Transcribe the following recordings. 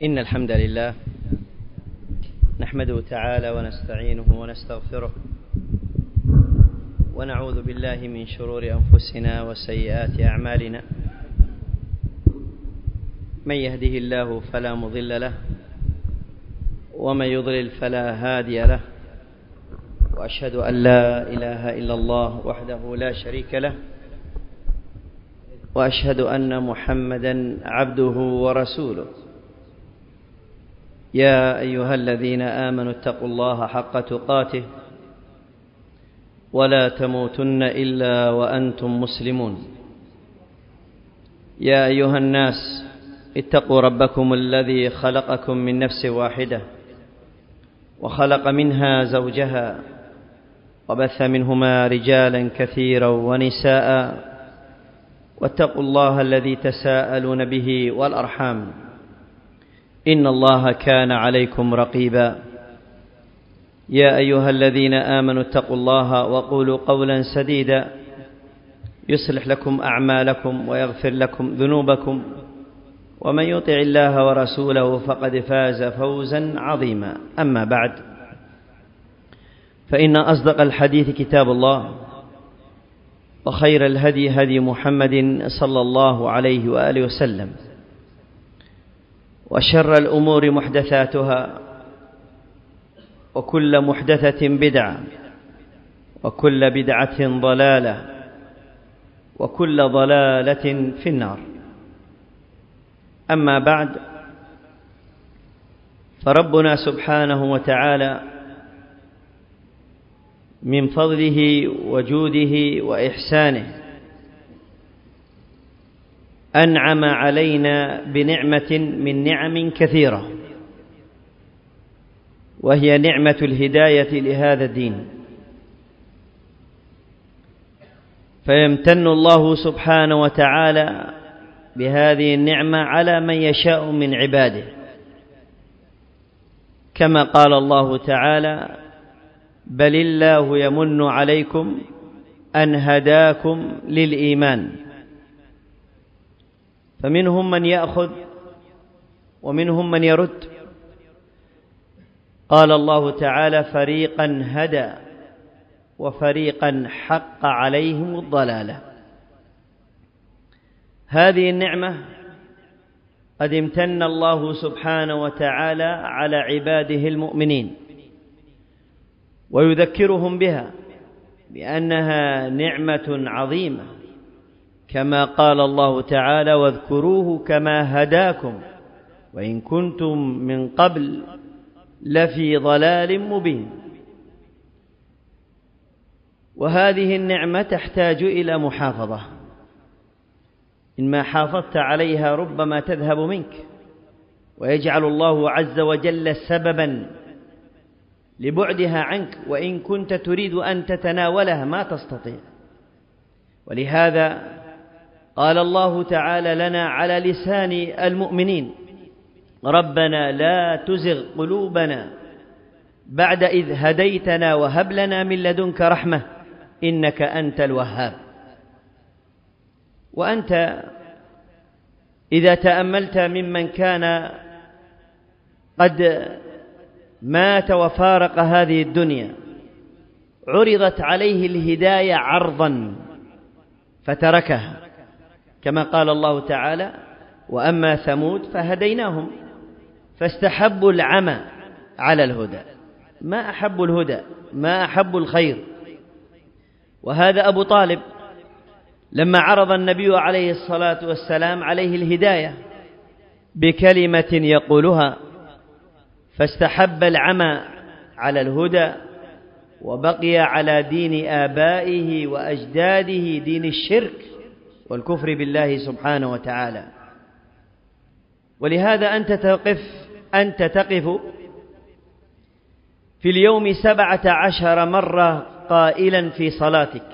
إن الحمد لله نحمده تعالى ونستعينه ونستغفره ونعوذ بالله من شرور أنفسنا وسيئات أعمالنا. من يهده الله فلا مضل له ومن يضلل فلا هادي له، وأشهد أن لا إله إلا الله وحده لا شريك له، وأشهد أن محمدا عبده ورسوله. يا أيها الذين آمنوا اتقوا الله حق تقاته ولا تموتن إلا وأنتم مسلمون. يا أيها الناس اتقوا ربكم الذي خلقكم من نفس واحدة وخلق منها زوجها وبث منهما رجالا كثيرا ونساء، واتقوا الله الذي تساءلون به والأرحام، إن الله كان عليكم رقيبا. يا أيها الذين آمنوا اتقوا الله وقولوا قولا سديدا يصلح لكم أعمالكم ويغفر لكم ذنوبكم، ومن يطع الله ورسوله فقد فاز فوزا عظيما. أما بعد، فإن أصدق الحديث كتاب الله، وخير الهدي هدي محمد صلى الله عليه وآله وسلم، وشر الأمور محدثاتها، وكل محدثة بدعة، وكل بدعة ضلالة، وكل ضلالة في النار. أما بعد، فربنا سبحانه وتعالى من فضله وجوده وإحسانه أنعم علينا بنعمة من نعم كثيرة، وهي نعمة الهداية لهذا الدين. فيمتن الله سبحانه وتعالى بهذه النعمة على من يشاء من عباده، كما قال الله تعالى: بل الله يمن عليكم أن هداكم للإيمان. فمنهم من يأخذ ومنهم من يرد. قال الله تعالى: فريقا هدى وفريقا حق عليهم الضلالة. هذه النعمة قد امتن الله سبحانه وتعالى على عباده المؤمنين، ويذكرهم بها بأنها نعمة عظيمة، كما قال الله تعالى: واذكروه كما هداكم وإن كنتم من قبل لفي ضلال مبين. وهذه النعمة تحتاج إلى محافظة، إن ما حافظت عليها ربما تذهب منك، ويجعل الله عز وجل سببا لبعدها عنك، وإن كنت تريد أن تتناولها ما تستطيع. ولهذا قال الله تعالى لنا على لسان المؤمنين: ربنا لا تزغ قلوبنا بعد إذ هديتنا وهب لنا من لدنك رحمة إنك أنت الوهاب. وأنت إذا تأملت ممن كان قد مات وفارق هذه الدنيا، عرضت عليه الهداية عرضا فتركها، كما قال الله تعالى: وأما ثمود فهديناهم فاستحبوا العمى على الهدى. ما أحبوا الهدى، ما أحبوا الخير. وهذا أبو طالب لما عرض النبي عليه الصلاة والسلام عليه الهداية بكلمة يقولها، فاستحب العمى على الهدى، وبقي على دين آبائه وأجداده، دين الشرك والكفر بالله سبحانه وتعالى. ولهذا أنت تقف في اليوم 17 مرة قائلا في صلاتك،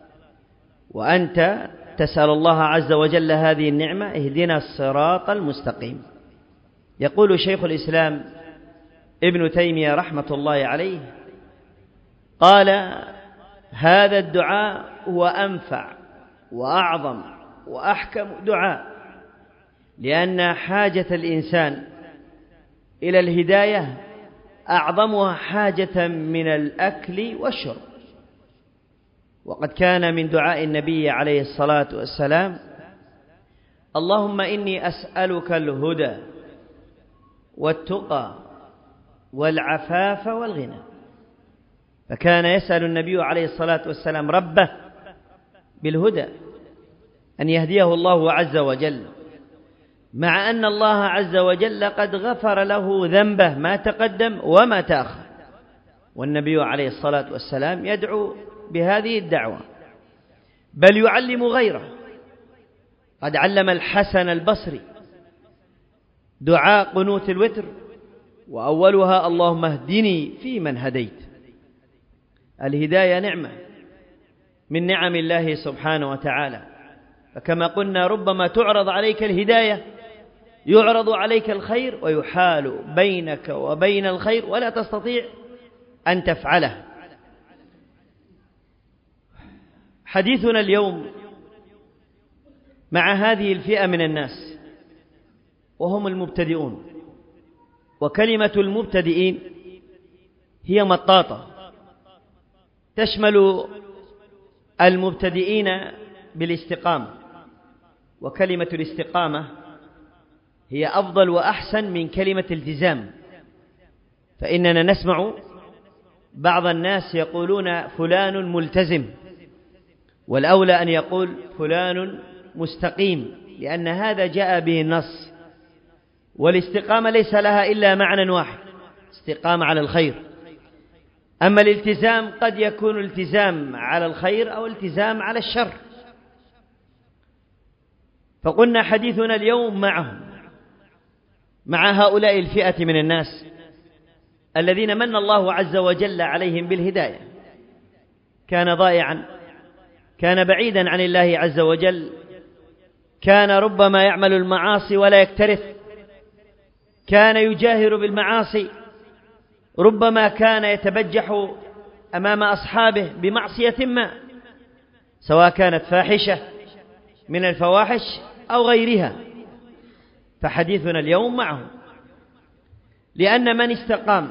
وأنت تسأل الله عز وجل هذه النعمة: اهدنا الصراط المستقيم. يقول شيخ الإسلام ابن تيمية رحمة الله عليه، قال: هذا الدعاء هو أنفع وأعظم وأحكم دعاء، لأن حاجة الإنسان إلى الهداية أعظمها حاجة من الأكل والشرب. وقد كان من دعاء النبي عليه الصلاة والسلام: اللهم إني أسألك الهدى والتقى والعفاف والغنى. فكان يسأل النبي عليه الصلاة والسلام ربه بالهدى، أن يهديه الله عز وجل، مع أن الله عز وجل قد غفر له ذنبه ما تقدم وما تأخر. والنبي عليه الصلاة والسلام يدعو بهذه الدعوة، بل يعلم غيره. قد علم الحسن البصري دعاء قنوت الوتر، وأولها: اللهم اهدني فيمن هديت. الهداية نعمة من نعم الله سبحانه وتعالى، فكما قلنا ربما تعرض عليك الهداية، يعرض عليك الخير ويحال بينك وبين الخير ولا تستطيع أن تفعله. حديثنا اليوم مع هذه الفئة من الناس وهم المبتدئون. وكلمة المبتدئين هي مطاطة تشمل المبتدئين بالاستقامة، وكلمة الاستقامة هي أفضل وأحسن من كلمة التزام. فإننا نسمع بعض الناس يقولون فلان ملتزم، والأولى أن يقول فلان مستقيم، لأن هذا جاء به النص. والاستقامة ليس لها إلا معنى واحد: استقامة على الخير. أما الالتزام قد يكون التزام على الخير أو التزام على الشر. فقلنا حديثنا اليوم مع هؤلاء الفئة من الناس الذين من الله عز وجل عليهم بالهداية. كان ضائعا، كان بعيدا عن الله عز وجل، كان ربما يعمل المعاصي ولا يكترث، كان يجاهر بالمعاصي، ربما كان يتبجح أمام أصحابه بمعصية ما، سواء كانت فاحشة من الفواحش أو غيرها. فحديثنا اليوم معه، لأن من استقام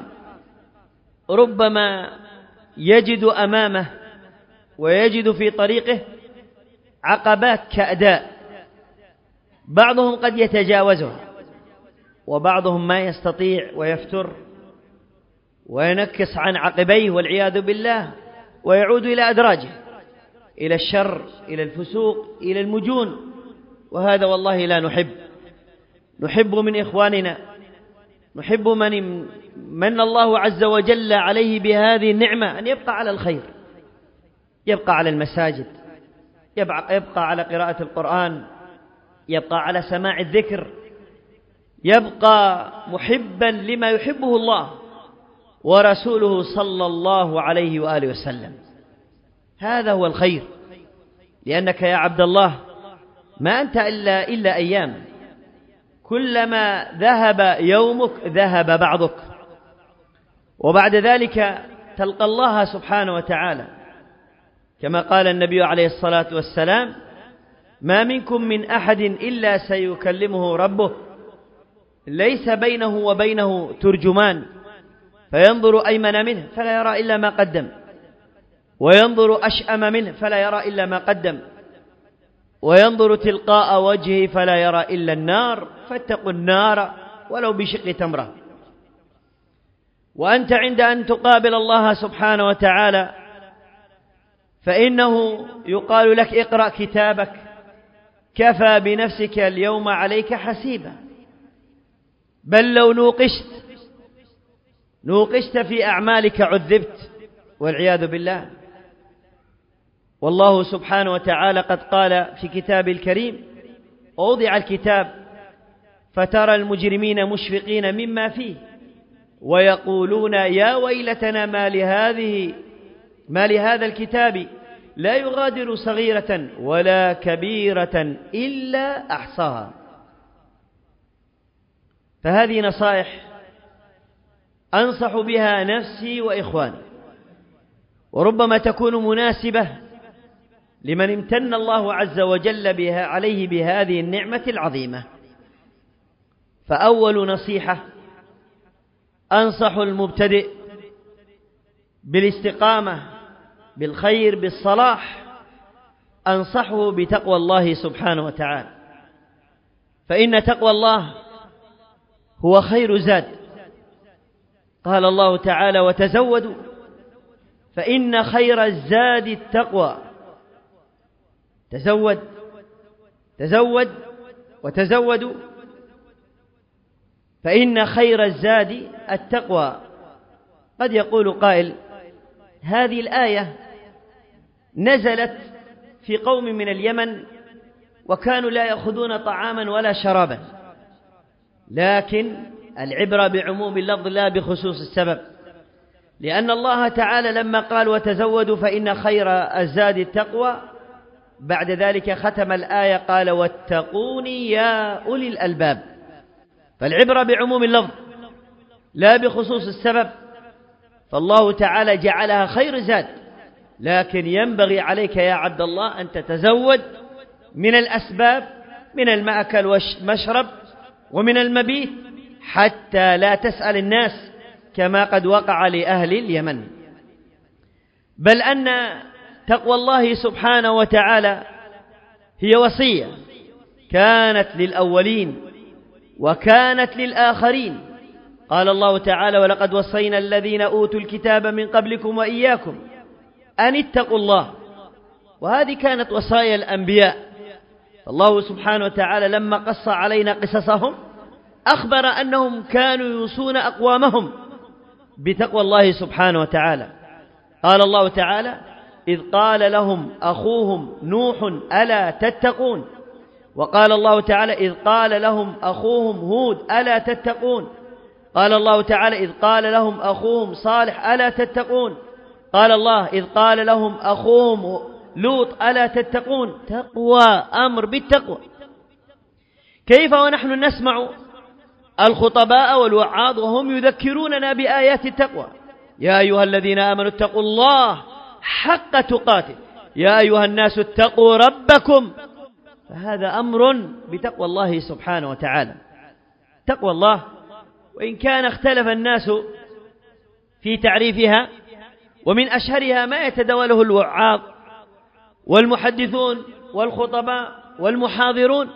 ربما يجد أمامه ويجد في طريقه عقبات كأداء، بعضهم قد يتجاوزها، وبعضهم ما يستطيع ويفتر وينكس عن عقبيه والعياذ بالله، ويعود إلى أدراجه، إلى الشر، إلى الفسوق، إلى المجون. وهذا والله لا نحب من إخواننا، نحب من الله عز وجل عليه بهذه النعمة أن يبقى على الخير، يبقى على المساجد، يبقى على قراءة القرآن، يبقى على سماع الذكر، يبقى محبا لما يحبه الله ورسوله صلى الله عليه وآله وسلم. هذا هو الخير، لأنك يا عبد الله ما أنت إلا أيام، كلما ذهب يومك ذهب بعضك، وبعد ذلك تلقى الله سبحانه وتعالى، كما قال النبي عليه الصلاة والسلام: ما منكم من أحد إلا سيكلمه ربه، ليس بينه وبينه ترجمان، فينظر أيمن منه فلا يرى إلا ما قدم، وينظر أشأم منه فلا يرى إلا ما قدم، وينظر تلقاء وجهه فلا يرى إلا النار، فاتقوا النار ولو بشق تمرة. وأنت عند أن تقابل الله سبحانه وتعالى فإنه يقال لك: اقرأ كتابك كفى بنفسك اليوم عليك حسيبا. بل لو نوقشت في أعمالك عذبت والعياذ بالله. والله سبحانه وتعالى قد قال في كتاب الكريم: ووضع الكتاب فترى المجرمين مشفقين مما فيه ويقولون يا ويلتنا ما لهذا الكتاب لا يغادر صغيرة ولا كبيرة إلا أحصاها. فهذه نصائح أنصح بها نفسي وإخواني، وربما تكون مناسبة لمن امتن الله عز وجل عليه بهذه النعمة العظيمة. فأول نصيحة أنصح المبتدئ بالاستقامة بالخير بالصلاح أنصحه بتقوى الله سبحانه وتعالى، فإن تقوى الله هو خير زاد. قال الله تعالى: وتزودوا فإن خير الزاد التقوى. تزود وتزودوا فإن خير الزاد التقوى. قد يقول قائل: هذه الآية نزلت في قوم من اليمن وكانوا لا يأخذون طعاما ولا شرابا، لكن العبرة بعموم اللفظ لا بخصوص السبب، لأن الله تعالى لما قال: وتزودوا فإن خير الزاد التقوى، بعد ذلك ختم الآية قال: واتقوني يا أولي الألباب. فالعبرة بعموم اللفظ لا بخصوص السبب، فالله تعالى جعلها خير زاد، لكن ينبغي عليك يا عبد الله أن تتزود من الأسباب، من المأكل والمشرب ومن المبيت، حتى لا تسأل الناس كما قد وقع لأهل اليمن. بل أن تقوى الله سبحانه وتعالى هي وصية كانت للأولين وكانت للآخرين. قال الله تعالى: ولقد وصينا الذين أوتوا الكتاب من قبلكم وإياكم أن اتقوا الله. وهذه كانت وصايا الأنبياء. الله سبحانه وتعالى لما قص علينا قصصهم أخبر أنهم كانوا يوصون أقوامهم بتقوى الله سبحانه وتعالى. قال الله تعالى: إذ قال لهم أخوهم نوح ألا تتقون. وقال الله تعالى: إذ قال لهم أخوهم هود ألا تتقون. قال الله تعالى: إذ قال لهم أخوهم صالح ألا تتقون. قال الله: إذ قال لهم أخوهم لوط ألا تتقون. تقوى، أمر بالتقوى. كيف ونحن نسمع الخطباء والوعاظ وهم يذكروننا بآيات التقوى؟ يا أيها الذين آمنوا اتقوا الله حق تقاته، يا أيها الناس اتقوا ربكم. فهذا أمر بتقوى الله سبحانه وتعالى. تقوى الله، وإن كان اختلف الناس في تعريفها، ومن أشهرها ما يتداوله الوعاظ والمحدثون والخطباء والمحاضرون.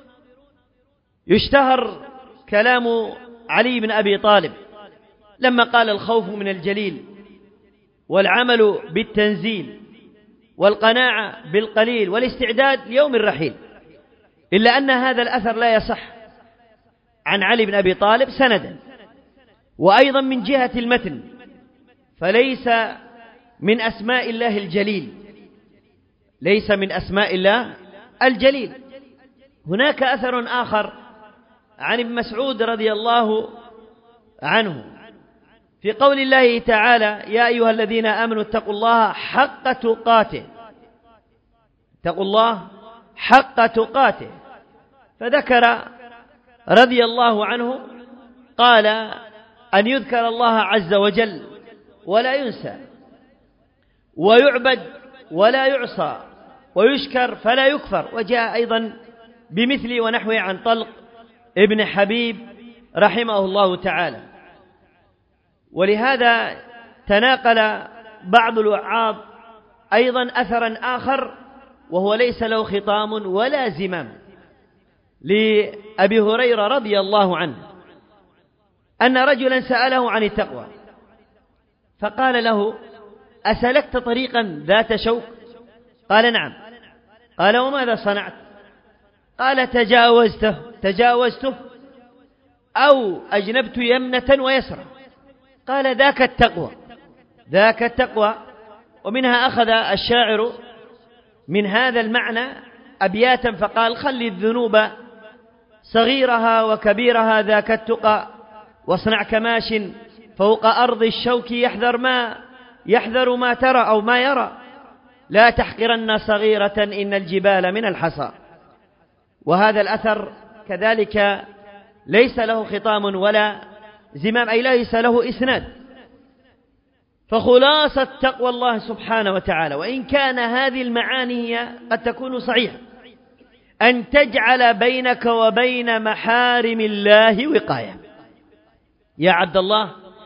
يشتهر كلام علي بن أبي طالب لما قال: الخوف من الجليل، والعمل بالتنزيل، والقناعة بالقليل، والاستعداد ليوم الرحيل. إلا أن هذا الأثر لا يصح عن علي بن أبي طالب سندا، وأيضا من جهة المتن فليس من أسماء الله الجليل، ليس من أسماء الله الجليل. هناك أثر آخر عن ابن مسعود رضي الله عنه في قول الله تعالى: يا أيها الذين آمنوا اتقوا الله حق تقاته. اتقوا الله حق تقاته. فذكر رضي الله عنه قال: أن يذكر الله عز وجل ولا ينسى، ويعبد ولا يعصى، ويشكر فلا يكفر. وجاء أيضا بمثل ونحوه عن طلق ابن حبيب رحمه الله تعالى. ولهذا تناقل بعض الوعاظ أيضا أثرا آخر، وهو ليس له خطام ولا زمام، لأبي هريرة رضي الله عنه أن رجلا سأله عن التقوى فقال له: أسلكت طريقا ذات شوك؟ قال: نعم. قال: وماذا صنعت؟ قال: تجاوزته أو أجنبت يمنة ويسرى. قال: ذاك التقوى. ومنها أخذ الشاعر من هذا المعنى أبياتا فقال: خل الذنوب صغيرها وكبيرها ذاك التقى، واصنع كماش فوق أرض الشوك يحذر ما ترى أو ما يرى، لا تحقرن صغيرة إن الجبال من الحصى. وهذا الأثر كذلك ليس له خطام ولا زمام، أي ليس له إسناد. فخلاصة تقوى الله سبحانه وتعالى، وإن كان هذه المعاني هي قد تكون صحيحة، أن تجعل بينك وبين محارم الله وقاية. يا عبد الله،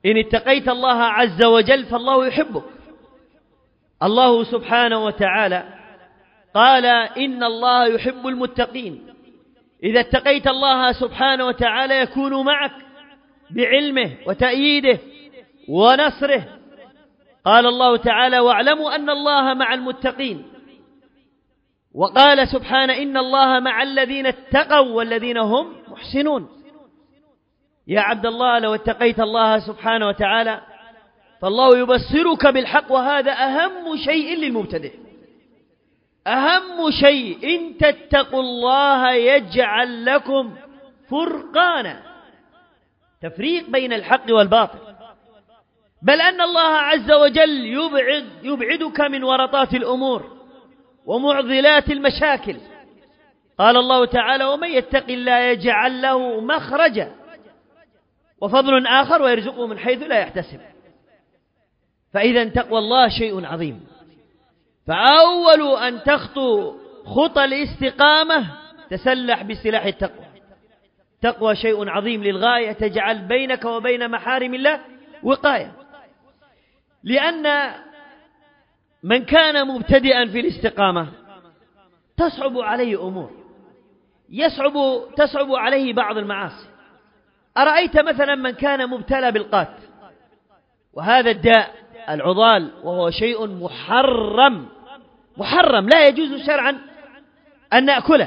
إن اتقيت الله عز وجل فالله يحبك. الله سبحانه وتعالى قال إن الله يحب المتقين. إذا اتقيت الله سبحانه وتعالى يكون معك بعلمه وتأييده ونصره. قال الله تعالى واعلموا أن الله مع المتقين. وقال سبحانه إن الله مع الذين اتقوا والذين هم محسنون. يا عبد الله لو اتقيت الله سبحانه وتعالى فالله يبصرك بالحق، وهذا أهم شيء للمبتدئ. أهم شيء إن تتقوا الله يجعل لكم فرقانا، تفريق بين الحق والباطل، بل أن الله عز وجل يبعدك من ورطات الأمور ومعضلات المشاكل. قال الله تعالى ومن يتق الله يجعل له مخرجا وفضل آخر ويرزقه من حيث لا يحتسب. فإذا تقوى الله شيء عظيم. فأول أن تخطو خطى الاستقامة تسلح بسلاح التقوى. تقوى شيء عظيم للغاية، تجعل بينك وبين محارم الله وقاية. لأن من كان مبتدئا في الاستقامة تصعب عليه أمور، تصعب عليه بعض المعاصي. أرأيت مثلا من كان مبتلى بالقات، وهذا الداء العضال، وهو شيء محرم لا يجوز شرعا أن نأكله.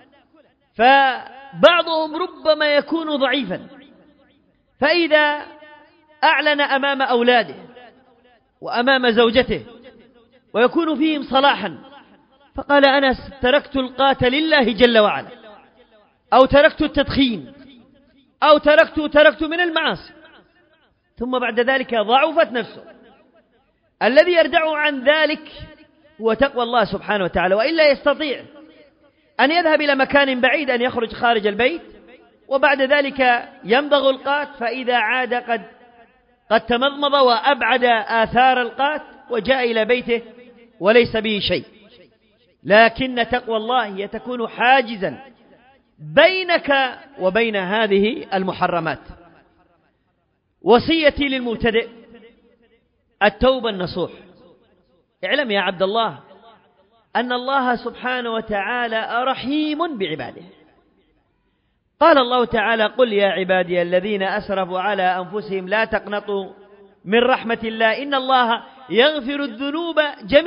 فبعضهم ربما يكون ضعيفا، فإذا أعلن أمام أولاده وأمام زوجته ويكون فيهم صلاحا فقال أنا تركت القات لله جل وعلا، أو تركت التدخين، أو تركت من المعاصي، ثم بعد ذلك ضعفت نفسه. الذي يردع عن ذلك هو تقوى الله سبحانه وتعالى، وإلا يستطيع أن يذهب إلى مكان بعيد، أن يخرج خارج البيت، وبعد ذلك يمضغ القات، فإذا عاد قد تمضمض وأبعد آثار القات وجاء إلى بيته وليس به شيء. لكن تقوى الله هي تكون حاجزا بينك وبين هذه المحرمات. وصيتي للمبتدئ التوبة النصوح. اعلم يا عبد الله أن الله سبحانه وتعالى رحيم بعباده. قال الله تعالى قل يا عبادي الذين أسرفوا على أنفسهم لا تقنطوا من رحمة الله إن الله يغفر الذنوب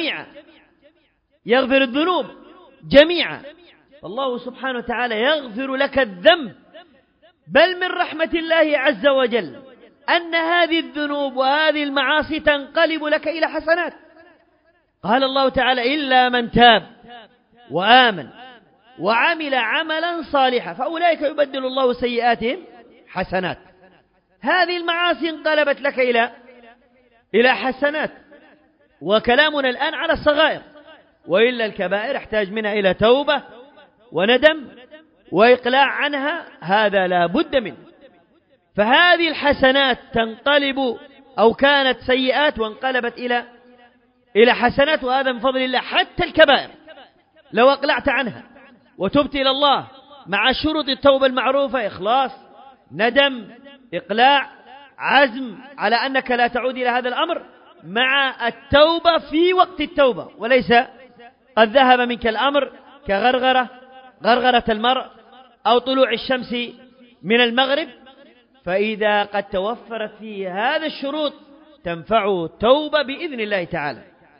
جميعا. الله سبحانه وتعالى يغفر لك الذنب، بل من رحمة الله عز وجل أن هذه الذنوب وهذه المعاصي تنقلب لك إلى حسنات. قال الله تعالى إلا من تاب وآمن وعمل عملا صالحا فأولئك يبدل الله سيئاتهم حسنات. هذه المعاصي انقلبت لك إلى حسنات. وكلامنا الآن على الصغائر، وإلا الكبائر احتاج منها إلى توبة وندم وإقلاع عنها، هذا لا بد منه. فهذه الحسنات تنقلب، أو كانت سيئات وانقلبت إلى حسنات، وهذا من فضل الله. حتى الكبائر لو أقلعت عنها وتبت إلى الله مع شروط التوبة المعروفة: إخلاص، ندم، إقلاع، عزم على أنك لا تعود إلى هذا الأمر، مع التوبة في وقت التوبة، وليس قد ذهب منك الأمر كغرغرة المرء أو طلوع الشمس من المغرب. فإذا قد توفرت فيه هذا الشروط تنفعه التوبة بإذن الله تعالى.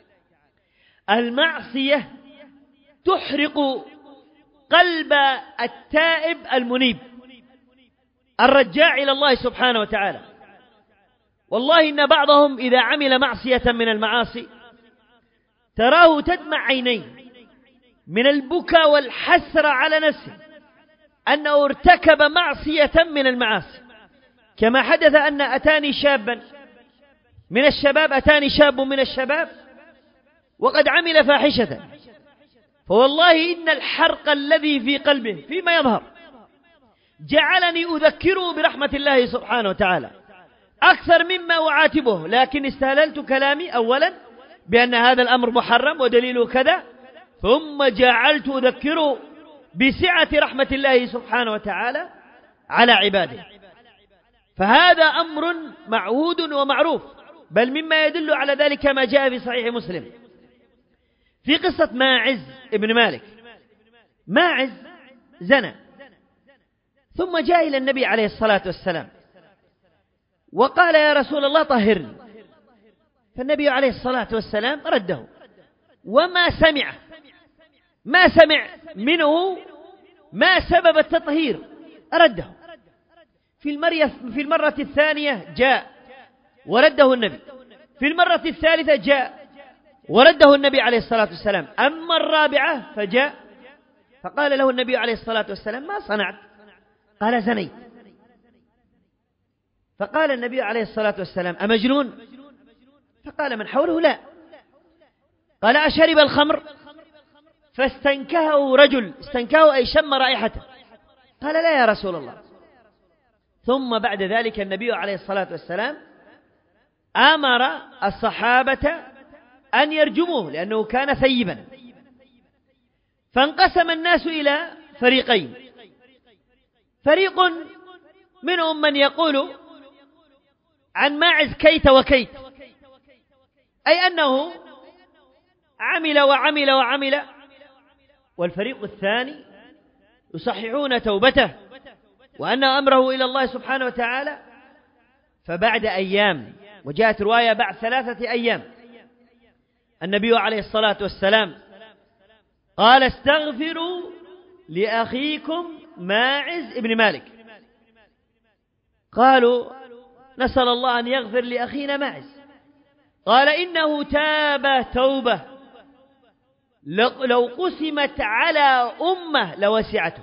المعصية تحرق قلب التائب المنيب الرجاع إلى الله سبحانه وتعالى. والله إن بعضهم إذا عمل معصية من المعاصي تراه تدمع عينيه من البكاء والحسرة على نفسه أنه ارتكب معصية من المعاصي. كما حدث أن أتاني شاب من الشباب وقد عمل فاحشة، فوالله إن الحرق الذي في قلبه فيما يظهر جعلني أذكره برحمة الله سبحانه وتعالى أكثر مما أعاتبه. لكن استهللت كلامي أولا بأن هذا الأمر محرم ودليله كذا، ثم جعلت أذكره بسعة رحمة الله سبحانه وتعالى على عباده. فهذا أمر معهود ومعروف، بل مما يدل على ذلك ما جاء في صحيح مسلم في قصة ماعز ابن مالك. ماعز زنى ثم جاء إلى النبي عليه الصلاة والسلام وقال يا رسول الله طهرني، فالنبي عليه الصلاة والسلام رده وما سمع منه ما سبب التطهير، رده. في المرة الثانية جاء ورده النبي، في المرة الثالثة جاء ورده النبي عليه الصلاة والسلام، أما الرابعة فجاء فقال له النبي عليه الصلاة والسلام ما صنعت؟ قال زنيت. فقال النبي عليه الصلاة والسلام أمجنون؟ فقال من حوله لا. قال أشرب الخمر؟ فاستنكهه رجل، استنكهه أي شم رائحته، قال لا يا رسول الله. ثم بعد ذلك النبي عليه الصلاة والسلام أمر الصحابة أن يرجموه لأنه كان ثيبا. فانقسم الناس إلى فريقين، فريق منهم من يقول عن ماعز كيت وكيت، أي أنه عمل وعمل وعمل، والفريق الثاني يصححون توبته وأن أمره إلى الله سبحانه وتعالى. فبعد أيام، وجاءت رواية بعد 3 أيام، النبي عليه الصلاة والسلام قال استغفروا لأخيكم ماعز ابن مالك. قالوا نسأل الله أن يغفر لأخينا ماعز. قال إنه تاب توبة لو قسمت على أمة لوسعته.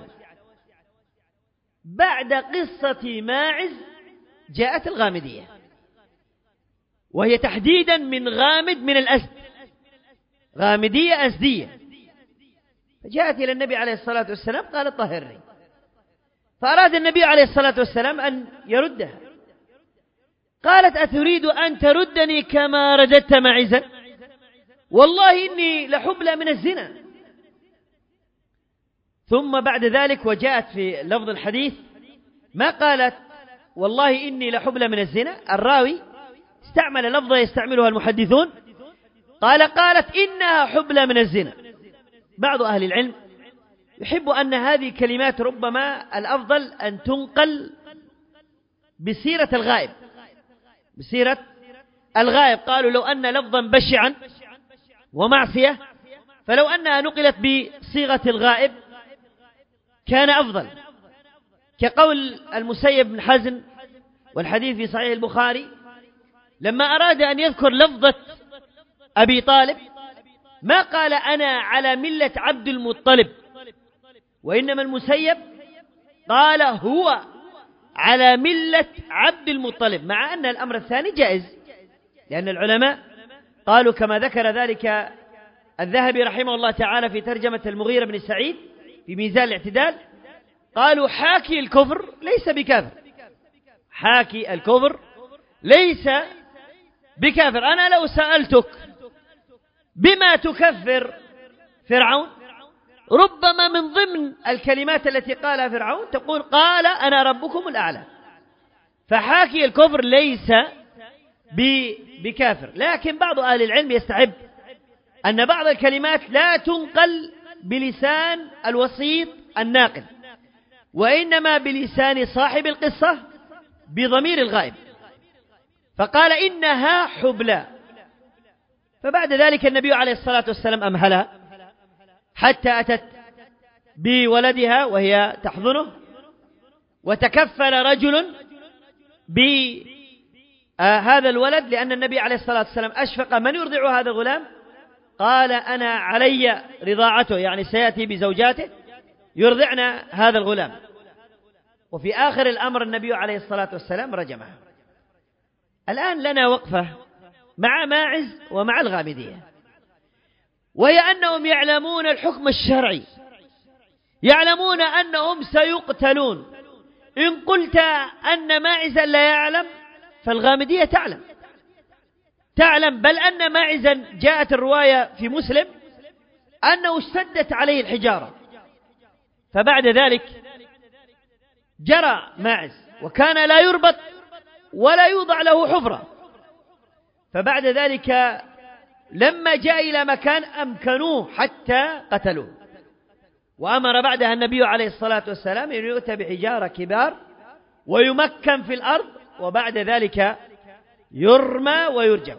بعد قصة ماعز جاءت الغامدية، وهي تحديدا من غامد من الأسد، غامدية أسدية. فجاءت إلى النبي عليه الصلاة والسلام قال طهرني، فأراد النبي عليه الصلاة والسلام أن يردها. قالت أتريد أن تردني كما رددت معزا؟ والله إني لحبلى من الزنا. ثم بعد ذلك وجاءت في لفظ الحديث ما قالت والله إني لحبلى من الزنا، الراوي استعمل لفظة يستعملها المحدثون، قالت إنها حبلى من الزنا. بعض أهل العلم يحب أن هذه الكلمات ربما الأفضل أن تنقل بسيرة الغائب، بسيرة الغائب. قالوا لو أن لفظا بشعا ومعصية فلو أنها نقلت بصيغة الغائب كان أفضل، كقول المسيب بن حزن والحديث في صحيح البخاري لما أراد أن يذكر لفظة أبي طالب ما قال أنا على ملة عبد المطلب، وإنما المسيب قال هو على ملة عبد المطلب، مع أن الأمر الثاني جائز، لأن العلماء قالوا كما ذكر ذلك الذهبي رحمه الله تعالى في ترجمة المغيرة بن سعيد في ميزان الاعتدال، قالوا حاكي الكفر ليس بكافر، حاكي الكفر ليس بكافر. أنا لو سألتك بما تكفر فرعون، ربما من ضمن الكلمات التي قالها فرعون تقول قال أنا ربكم الأعلى، فحاكي الكفر ليس بكافر. لكن بعض أهل العلم يستحب أن بعض الكلمات لا تنقل بلسان الوسيط الناقل، وإنما بلسان صاحب القصة بضمير الغائب، فقال إنها حبلى. فبعد ذلك النبي عليه الصلاة والسلام أمهلها حتى أتت بولدها وهي تحضنه، وتكفل رجل بهذا الولد لأن النبي عليه الصلاة والسلام أشفق من يرضع هذا الغلام، قال أنا علي رضاعته، يعني سيأتي بزوجاته يرضعن هذا الغلام. وفي آخر الأمر النبي عليه الصلاة والسلام رجمها. الآن لنا وقفة مع ماعز ومع الغامدية، وهي أنهم يعلمون الحكم الشرعي، يعلمون أنهم سيقتلون. إن قلت أن ماعزا لا يعلم فالغامدية تعلم، بل أن ماعزا جاءت الرواية في مسلم أنه اشتدت عليه الحجارة، فبعد ذلك جرى ماعز وكان لا يربط ولا يوضع له حفرة. فبعد ذلك لما جاء إلى مكان أمكنوه حتى قتلوه، وأمر بعدها النبي عليه الصلاة والسلام أن يؤتى بحجارة كبار ويمكن في الأرض، وبعد ذلك يرمى ويرجم.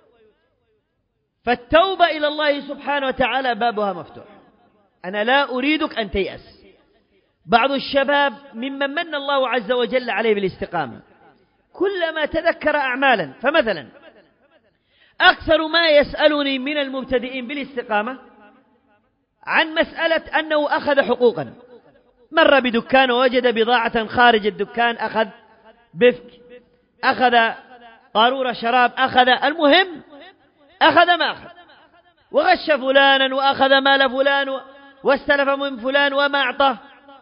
فالتوبة إلى الله سبحانه وتعالى بابها مفتوح. أنا لا أريدك أن تيأس. بعض الشباب ممن من الله عز وجل عليه بالاستقامة كلما تذكر أعمالا، فمثلا أكثر ما يسألني من المبتدئين بالاستقامة عن مسألة أنه أخذ حقوقا، مر بدكان ووجد بضاعة خارج الدكان، أخذ بفك، أخذ قارورة شراب، أخذ، المهم أخذ ما أخذ، وغش فلانا وأخذ مال فلان واستلف من فلان وما أعطاه.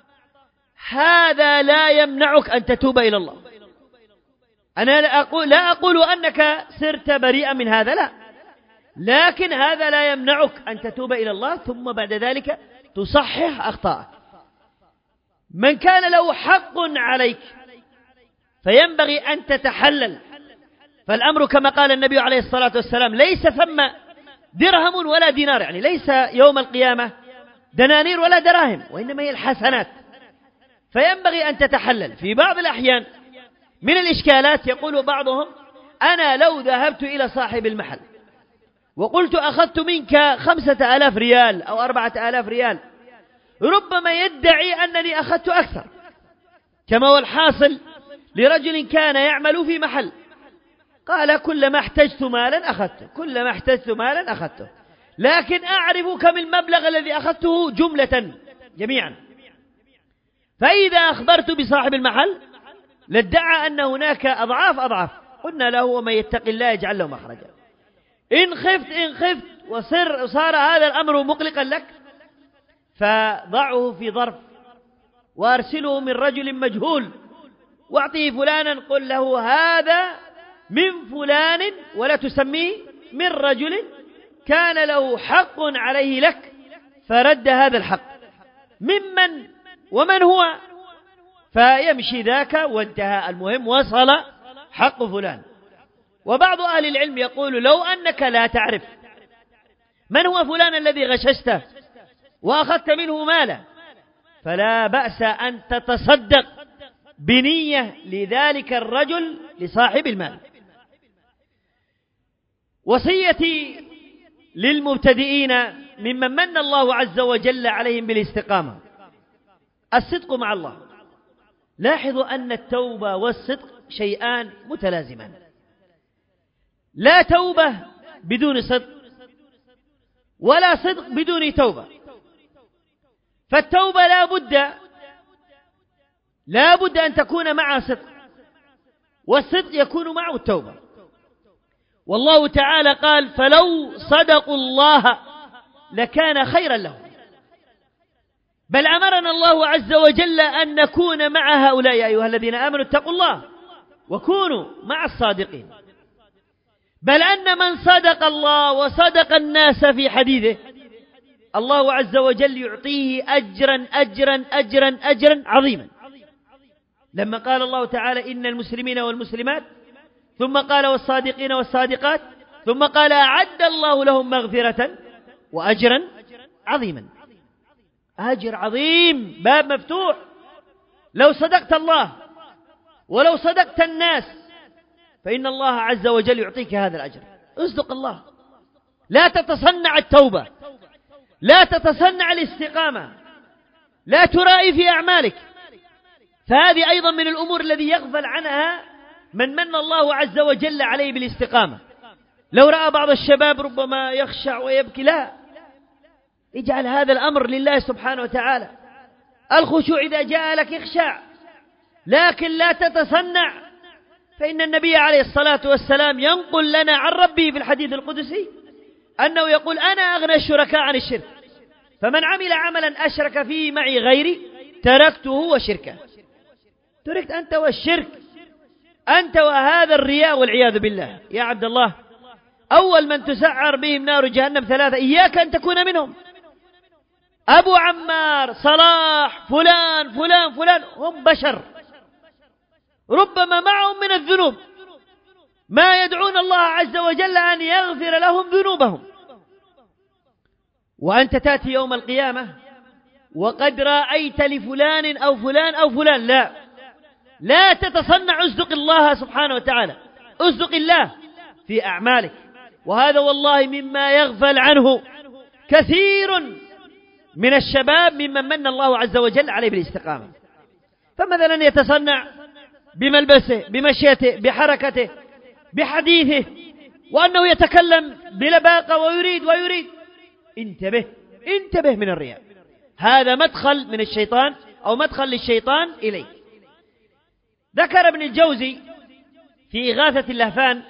هذا لا يمنعك أن تتوب إلى الله. أنا لا أقول أنك صرت بريئا من هذا، لا، لكن هذا لا يمنعك أن تتوب إلى الله ثم بعد ذلك تصحح أخطاءك. من كان له حق عليك فينبغي أن تتحلل. فالأمر كما قال النبي عليه الصلاة والسلام ليس ثم درهم ولا دينار، يعني ليس يوم القيامة دنانير ولا دراهم، وإنما هي الحسنات. فينبغي أن تتحلل. في بعض الأحيان من الإشكالات يقول بعضهم: أنا لو ذهبت إلى صاحب المحل وقلت أخذت منك 5000 ريال أو 4000 ريال، ربما يدعي أنني أخذت أكثر، كما هو الحاصل لرجل كان يعمل في محل قال: كلما احتجت مالا أخذته، كلما احتجت مالا أخذته، لكن أعرف كم المبلغ الذي أخذته جملة جميعا. فإذا أخبرت بصاحب المحل لادعى أن هناك أضعاف. قلنا له: ومن يتق الله يجعل له مخرجا. إن خفت وصار هذا الأمر مقلقا لك فضعه في ظرف وأرسله من رجل مجهول واعطيه فلانا، قل له هذا من فلان، ولا تسميه، من رجل كان له حق عليه لك فرد هذا الحق، ممن ومن هو، فيمشي ذاك وانتهى. المهم وصل حق فلان. وبعض أهل العلم يقول: لو أنك لا تعرف من هو فلان الذي غششته وأخذت منه ماله فلا بأس أن تتصدق بنية لذلك الرجل لصاحب المال. وصيتي للمبتدئين ممن من الله عز وجل عليهم بالاستقامة الصدق مع الله. لاحظوا أن التوبة والصدق شيئان متلازمان، لا توبة بدون صدق ولا صدق بدون توبة. فالتوبة لا بد أن تكون معها صدق، والصدق يكون معه التوبة. والله تعالى قال: فلو صدقوا الله لكان خيرا لهم. بل أمرنا الله عز وجل أن نكون مع هؤلاء: يا أيها الذين آمنوا اتقوا الله وكونوا مع الصادقين. بل أن من صدق الله وصدق الناس في حديثه الله عز وجل يعطيه أجرا عظيما. لما قال الله تعالى: إن المسلمين والمسلمات، ثم قال: والصادقين والصادقات، ثم قال: أعد الله لهم مغفرة وأجرا عظيما. أجر عظيم، باب مفتوح. لو صدقت الله ولو صدقت الناس فإن الله عز وجل يعطيك هذا الأجر. اصدق الله، لا تتصنع التوبة، لا تتصنع الاستقامة، لا ترائي في أعمالك. فهذه أيضا من الأمور الذي يغفل عنها من الله عز وجل عليه بالاستقامة. لو رأى بعض الشباب ربما يخشع ويبكي، لا، اجعل هذا الأمر لله سبحانه وتعالى. الخشوع إذا جاء لك اخشع، لكن لا تتصنع. فإن النبي عليه الصلاة والسلام ينقل لنا عن ربه في الحديث القدسي أنه يقول: أنا أغنى الشركاء عن الشرك، فمن عمل عملا أشرك فيه معي غيري تركته وشركه. تركت أنت والشرك، أنت وهذا الرياء والعياذ بالله. يا عبد الله، أول من تسعر بهم نار جهنم 3، إياك أن تكون منهم. أبو عمار، صلاح، فلان هم بشر، ربما معهم من الذنوب ما يدعون الله عز وجل أن يغفر لهم ذنوبهم، وأنت تأتي يوم القيامة وقد رأيت لفلان أو فلان أو فلان. لا تتصنع، أصدق الله سبحانه وتعالى، أصدق الله في أعمالك. وهذا والله مما يغفل عنه كثير من الشباب ممن من الله عز وجل عليه بالاستقامة. فمثلا يتصنع بملبسه، بمشيته، بحركته، بحديثه، وأنه يتكلم بلباقة ويريد. انتبه من الرياء، هذا مدخل من الشيطان أو مدخل للشيطان إليه. ذكر ابن الجوزي في إغاثة اللهفان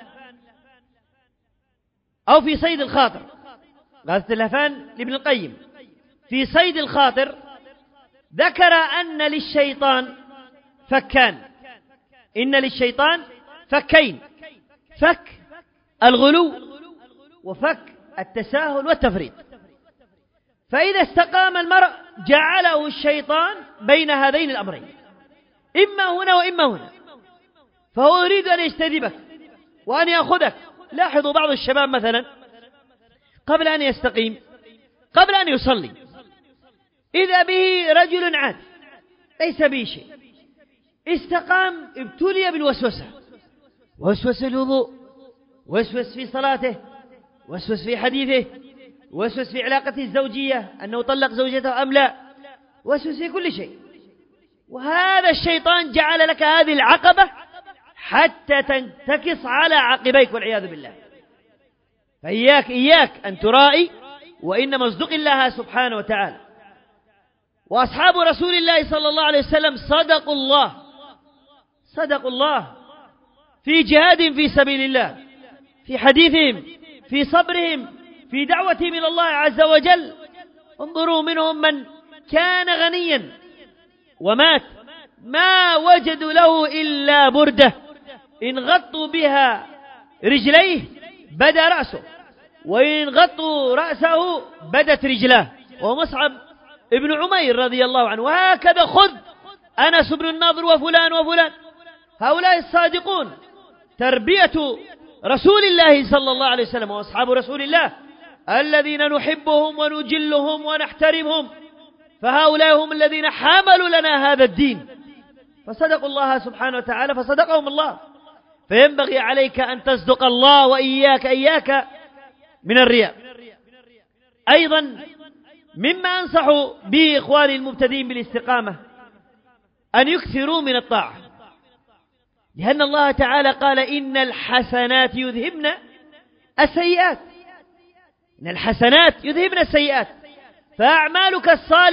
أو في صيد الخاطر، إغاثة اللهفان لابن القيم، في صيد الخاطر ذكر أن للشيطان فكان، إن للشيطان فكين: فك الغلو وفك التساهل والتفريط. فإذا استقام المرء جعله الشيطان بين هذين الأمرين، إما هنا وإما هنا، فهو يريد أن يجتذبك وأن يأخذك. لاحظوا بعض الشباب مثلا قبل أن يستقيم، قبل أن يصلي، إذا به رجل عادي ليس به شيء، استقام، ابتلي بالوسوسة، وسوس في الوضوء، وسوس في صلاته، وسوس في حديثه، وسوس في علاقته الزوجية أنه طلق زوجته أم لا، وسوس في كل شيء. وهذا الشيطان جعل لك هذه العقبة حتى تنتكس على عقبيك والعياذ بالله. فإياك أن ترائي، وإنما اصدق الله سبحانه وتعالى. وأصحاب رسول الله صلى الله عليه وسلم صدقوا الله في جهاد في سبيل الله، في حديثهم، في صبرهم، في دعوتهم إلى الله عز وجل. انظروا منهم من كان غنيا ومات ما وجدوا له إلا بردة إن غطوا بها رجليه بدا رأسه، وإن غطوا رأسه بدت رجلاه، وهو مصعب ابن عمير رضي الله عنه. وهكذا خذ أنس بن النضر وفلان وفلان، هؤلاء الصادقون، تربية رسول الله صلى الله عليه وسلم وأصحاب رسول الله الذين نحبهم ونجلهم ونحترمهم، فهؤلاء هم الذين حملوا لنا هذا الدين، فصدقوا الله سبحانه وتعالى فصدقهم الله. فينبغي عليك أن تصدق الله، وإياك من الرياء. أيضا مما أنصح به إخواني المبتدئين بالاستقامة أن يكثروا من الطاعة، لأن الله تعالى قال: إن الحسنات يذهبن السيئات. إن الحسنات يذهبن السيئات، فأعمالك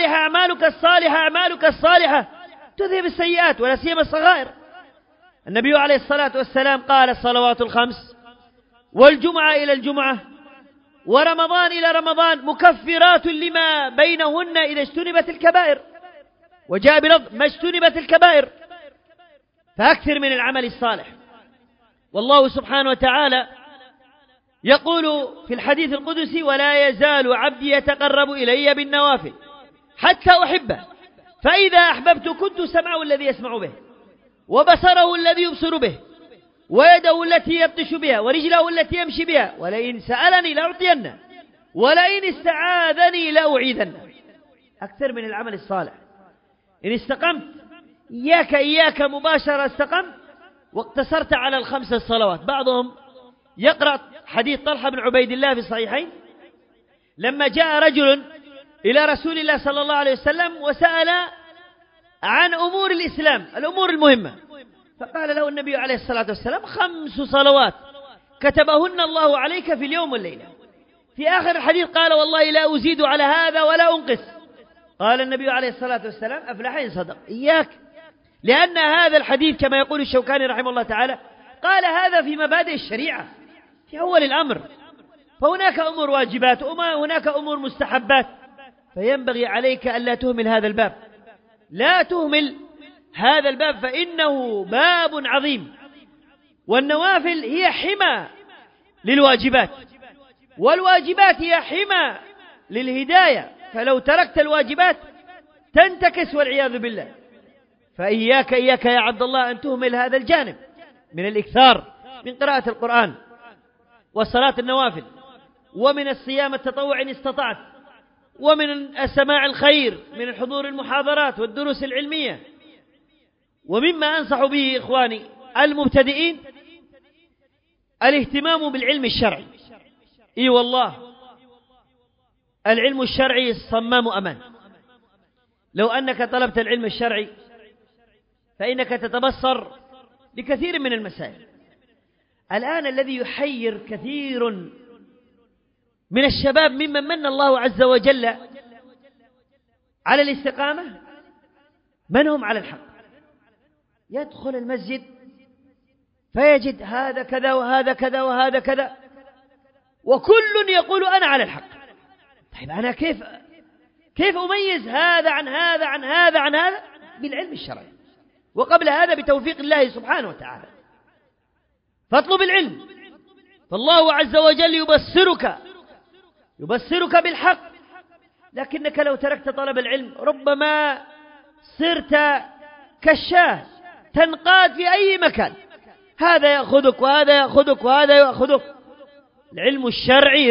الصالحة تذهب السيئات، ولا سيما الصغائر. النبي عليه الصلاة والسلام قال: الصلوات الخمس، والجمعة إلى الجمعة، ورمضان إلى رمضان، مكفرات لما بينهن إذا اجتنبت الكبائر. وجاء بلفظ: ما اجتنبت الكبائر. فأكثر من العمل الصالح. والله سبحانه وتعالى يقول في الحديث القدسي: ولا يزال عبدي يتقرب إلي بالنوافل حتى أحبه، فإذا أحببت كنت سمعه الذي يسمع به، وبصره الذي يبصر به، ويده التي يبطش بها، ورجله التي يمشي بها، ولئن سألني لأعطينه، ولئن استعاذني لأعيذنه. أكثر من العمل الصالح. إن استقمت إياك مباشرة استقمت واقتصرت على الخمس الصلوات. بعضهم يقرأ حديث طلحة بن عبيد الله في الصحيحين لما جاء رجل إلى رسول الله صلى الله عليه وسلم وسأل عن أمور الإسلام، الأمور المهمة، فقال له النبي عليه الصلاة والسلام: 5 صلوات كتبهن الله عليك في اليوم والليلة. في آخر الحديث قال: والله لا أزيد على هذا ولا أنقص. قال النبي عليه الصلاة والسلام: أفلح إن صدق. إياك، لأن هذا الحديث كما يقول الشوكاني رحمه الله تعالى قال هذا في مبادئ الشريعة في أول الأمر، فهناك أمور واجبات وهناك أمور مستحبات، فينبغي عليك ألا تهمل هذا الباب، لا تهمل هذا الباب، فإنه باب عظيم. والنوافل هي حمى للواجبات، والواجبات هي حمى للهداية، فلو تركت الواجبات تنتكس والعياذ بالله. فإياك يا عبد الله أن تهمل هذا الجانب من الإكثار من قراءة القرآن وصلاة النوافل ومن الصيام التطوع إن استطعت، ومن سماع الخير من الحضور المحاضرات والدروس العلمية. ومما أنصح به إخواني المبتدئين الاهتمام بالعلم الشرعي. إي والله العلم الشرعي الصمام أمان. لو أنك طلبت العلم الشرعي فإنك تتبصر بكثير من المسائل. الآن الذي يحير كثير من الشباب ممن من الله عز وجل على الاستقامة من هم على الحق، يدخل المسجد فيجد هذا كذا وهذا كذا وهذا كذا وكل يقول أنا على الحق. طيب أنا كيف أميز هذا عن هذا عن هذا عن هذا؟ بالعلم الشرعي، وقبل هذا بتوفيق الله سبحانه وتعالى. فاطلب العلم، فالله عز وجل يبصرك بالحق. لكنك لو تركت طلب العلم ربما صرت كالشاة تنقاد في أي مكان، هذا يأخذك وهذا يأخذك وهذا يأخذك. العلم الشرعي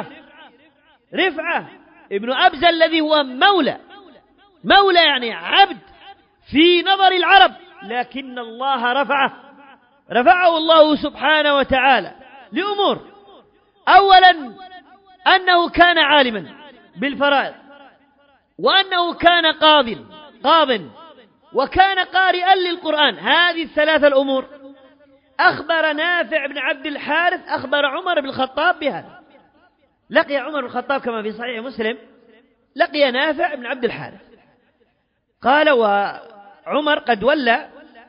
رفعة. ابن أبزة الذي هو مولى يعني عبد في نظر العرب، لكن الله رفعه الله سبحانه وتعالى لأمور. أولا أنه كان عالما بالفرائض، وأنه كان قاض وكان قارئا للقرآن. هذه الثلاثة الأمور أخبر نافع بن عبد الحارث أخبر عمر بن الخطاب بهذا. لقي عمر بن الخطاب كما في صحيح مسلم لقي نافع بن عبد الحارث، قال وعمر قد ولى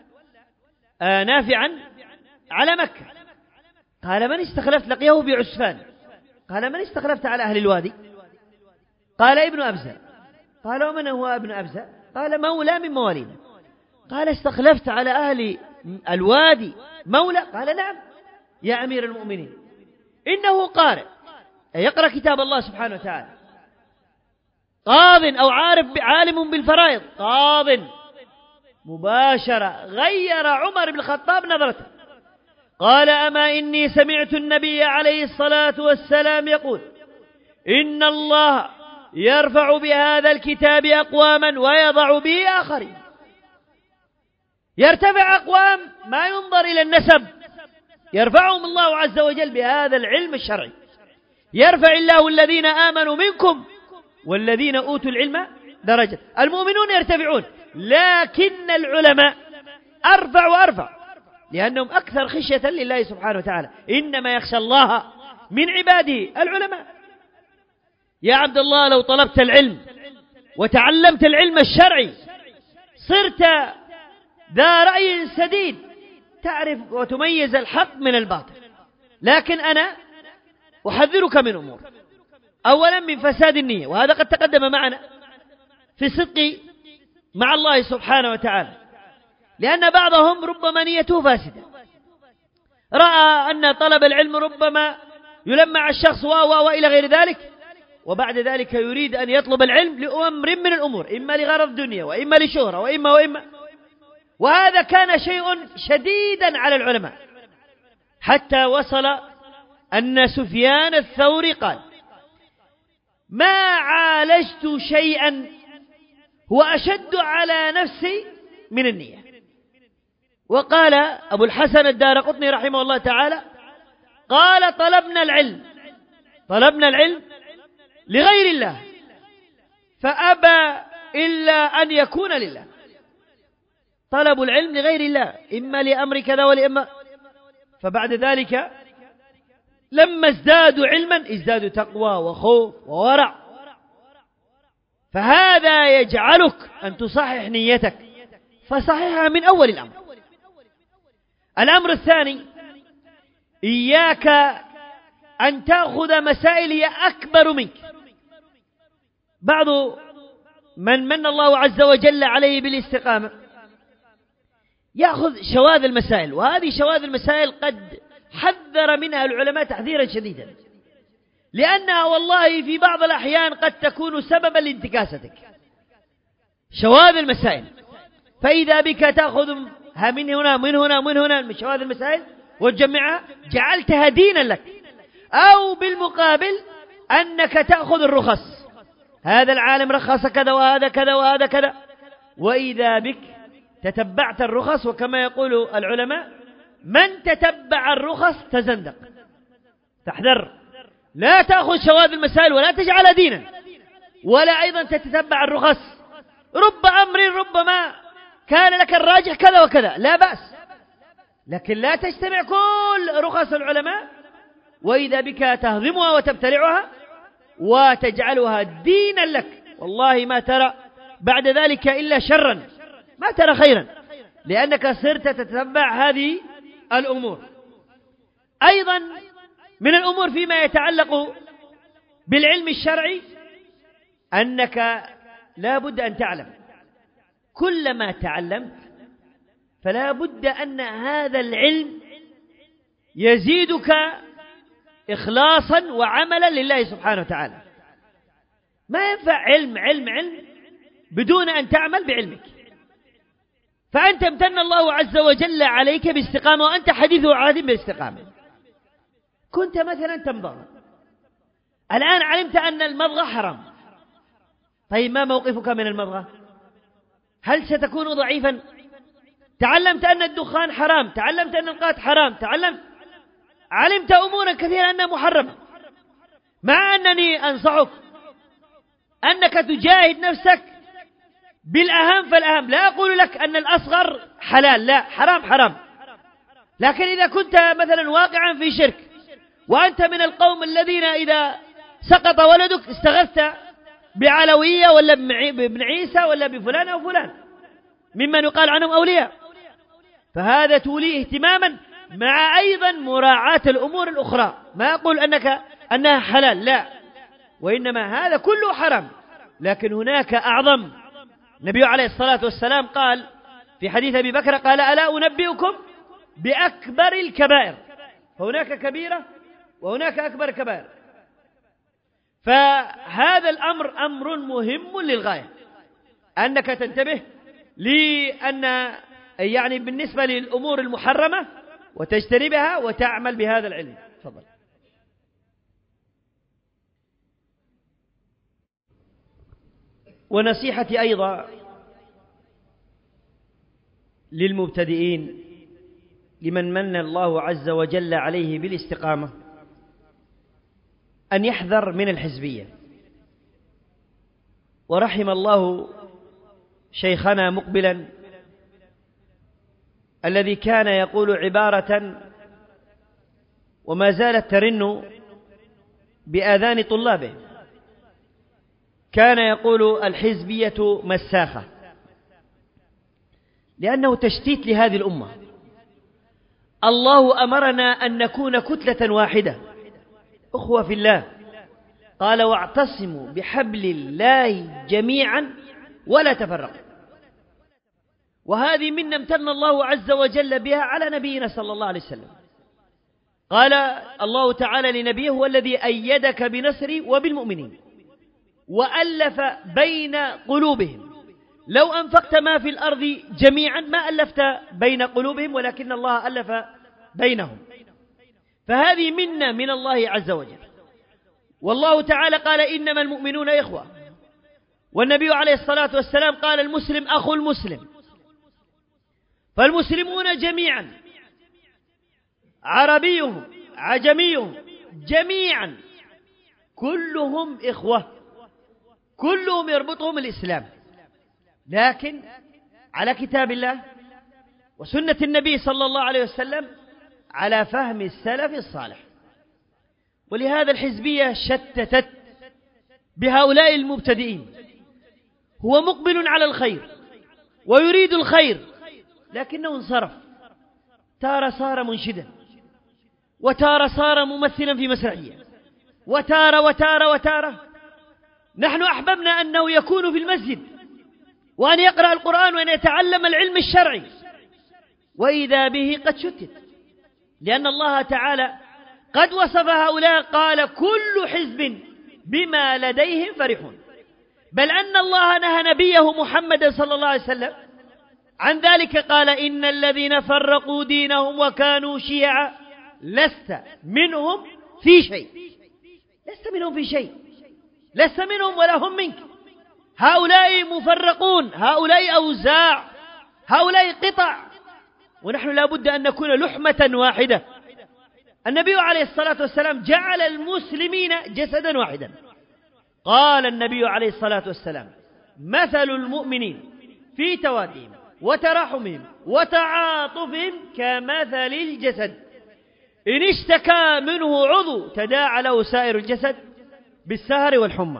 نافعا على مكة. قال من استخلفت؟ لقيه بعسفان. قال من استخلفت على أهل الوادي؟ قال ابن أبزة. قال ومن هو ابن أبزة؟ قال مولى من موالينا. قال استخلفت على أهل الوادي مولى؟ قال نعم يا أمير المؤمنين، إنه قارئ يقرأ كتاب الله سبحانه وتعالى، قاض أو عالم بالفرائض، قاض. مباشرة غير عمر بن الخطاب نظرته، قال أما إني سمعت النبي عليه الصلاة والسلام يقول إن الله يرفع بهذا الكتاب أقواما ويضع به آخرين. يرتفع أقوام ما ينظر إلى النسب، يرفعهم الله عز وجل بهذا العلم الشرعي. يرفع الله الذين آمنوا منكم والذين أوتوا العلم درجة. المؤمنون يرتفعون، لكن العلماء أرفع لأنهم أكثر خشية لله سبحانه وتعالى. إنما يخشى الله من عباده العلماء. يا عبد الله لو طلبت العلم وتعلمت العلم الشرعي صرت ذا رأي سديد، تعرف وتميز الحق من الباطل. لكن أنا أحذرك من أمور. أولا من فساد النية، وهذا قد تقدم معنا في صدق مع الله سبحانه وتعالى، لأن بعضهم ربما نيته فاسدة، رأى أن طلب العلم ربما يلمع الشخص وإلى غير ذلك، وبعد ذلك يريد أن يطلب العلم لأمر من الأمور، إما لغرض دنيا وإما لشهرة وإما. وهذا كان شيء شديدا على العلماء، حتى وصل أن سفيان الثوري قال ما عالجت شيئا هو أشد على نفسي من النية. وقال أبو الحسن الدارقطني رحمه الله تعالى قال طلبنا العلم لغير الله فأبى إلا أن يكون لله. طلبوا العلم لغير الله، إما لأمر كذا ولإما. فبعد ذلك لما ازدادوا علما ازدادوا تقوى وخوف وورع. فهذا يجعلك أن تصحح نيتك، فصححها من أول الأمر. الأمر الثاني إياك أن تأخذ مسائل هي أكبر منك. بعض من الله عز وجل عليه بالاستقامة يأخذ شواذ المسائل، وهذه شواذ المسائل قد حذر منها العلماء تحذيرا شديدا، لأنها والله في بعض الأحيان قد تكون سببا لانتكاستك. شواذ المسائل، فإذا بك تأخذ من هنا من هنا من هنا من شواذ المسائل وتجمعها جعلتها دينا لك، أو بالمقابل أنك تأخذ الرخص، هذا العالم رخص كذا وهذا كذا وهذا كذا، وإذا بك تتبعت الرخص. وكما يقول العلماء: من تتبع الرخص تزندق. تحذر، لا تأخذ شواذ المسائل ولا تجعلها دينا، ولا أيضا تتبع الرخص. رب أمر ربما كان لك الراجح كذا وكذا، لا بأس، لكن لا تجتمع كل رخص العلماء وإذا بك تهضمها وتبتلعها وتجعلها دينا لك. والله ما ترى بعد ذلك إلا شرا، ما ترى خيرا، لأنك صرت تتبع هذه الأمور. أيضا من الأمور فيما يتعلق بالعلم الشرعي أنك لا بد أن تعلم كلما تعلمت فلا بد أن هذا العلم يزيدك إخلاصا وعملا لله سبحانه وتعالى. ما ينفع علم بدون أن تعمل بعلمك. فأنت امتن الله عز وجل عليك باستقامة وأنت حديث عهد بالاستقامة. كنت مثلا تمضغ، الآن علمت أن المضغ حرام، طيب ما موقفك من المضغ؟ هل ستكون ضعيفا؟ تعلمت أن الدخان حرام، تعلمت أن القات حرام، علمت أمورا كثيرة أنها محرمة، مع أنني أنصحك أنك تجاهد نفسك بالأهم فالأهم. لا أقول لك أن الأصغر حلال، لا، حرام. لكن إذا كنت مثلا واقعا في شرك وأنت من القوم الذين إذا سقط ولدك استغثت بعلوية ولا بابن عيسى ولا بفلان أو فلان ممن يقال عنهم أولياء، فهذا توليه اهتماما مع أيضا مراعاة الأمور الأخرى. ما أقول أنها حلال، لا، وإنما هذا كله حرام، لكن هناك أعظم. النبي عليه الصلاة والسلام قال في حديث أبي بكر قال: ألا أنبئكم بأكبر الكبائر؟ فهناك كبيرة وهناك أكبر الكبائر. فهذا الأمر أمر مهم للغاية، أنك تنتبه لأن يعني بالنسبة للأمور المحرمة وتجتنبها وتعمل بهذا العلم. تفضل. ونصيحتي أيضا للمبتدئين لمن من الله عز وجل عليه بالاستقامة أن يحذر من الحزبية. ورحم الله شيخنا مقبلا الذي كان يقول عبارة وما زالت ترن بآذان طلابه، كان يقول: الحزبية مساخة، لأنه تشتيت لهذه الأمة. الله أمرنا أن نكون كتلة واحدة، أخوة في الله، قال: واعتصموا بحبل الله جميعا ولا تفرقوا. وهذه منا امتن الله عز وجل بها على نبينا صلى الله عليه وسلم. قال الله تعالى لنبيه: هو الذي أيدك بنصري وبالمؤمنين وألف بين قلوبهم، لو أنفقت ما في الأرض جميعا ما ألفت بين قلوبهم ولكن الله ألف بينهم. فهذه منا من الله عز وجل. والله تعالى قال: إنما المؤمنون إخوة. والنبي عليه الصلاة والسلام قال: المسلم أخو المسلم. فالمسلمون جميعا عربيهم عجميهم جميعا كلهم إخوة، كلهم يربطهم الإسلام، لكن على كتاب الله وسنة النبي صلى الله عليه وسلم على فهم السلف الصالح. ولهذا الحزبية شتتت بهؤلاء المبتدئين. هو مقبل على الخير ويريد الخير لكنه انصرف، تارة صار منشدا، وتارة صار ممثلا في مسرحية، وتارة. نحن أحببنا أنه يكون في المسجد وأن يقرأ القرآن وأن يتعلم العلم الشرعي، وإذا به قد شتت، لأن الله تعالى قد وصف هؤلاء قال: كل حزب بما لديهم فرحون. بل أن الله نهى نبيه محمد صلى الله عليه وسلم عن ذلك قال إن الذين فرقوا دينهم وكانوا شيعا لست منهم في شيء. لست منهم في شيء، لست منهم ولا هم منك. هؤلاء مفرقون، هؤلاء أوزاع، هؤلاء قطع، ونحن لا بد أن نكون لحمة واحدة. النبي عليه الصلاة والسلام جعل المسلمين جسدا واحدا. قال النبي عليه الصلاة والسلام مثل المؤمنين في توادهم وتراحمهم وتعاطفهم كمثل الجسد إن اشتكى منه عضو تداعى له سائر الجسد بالسهر والحمى.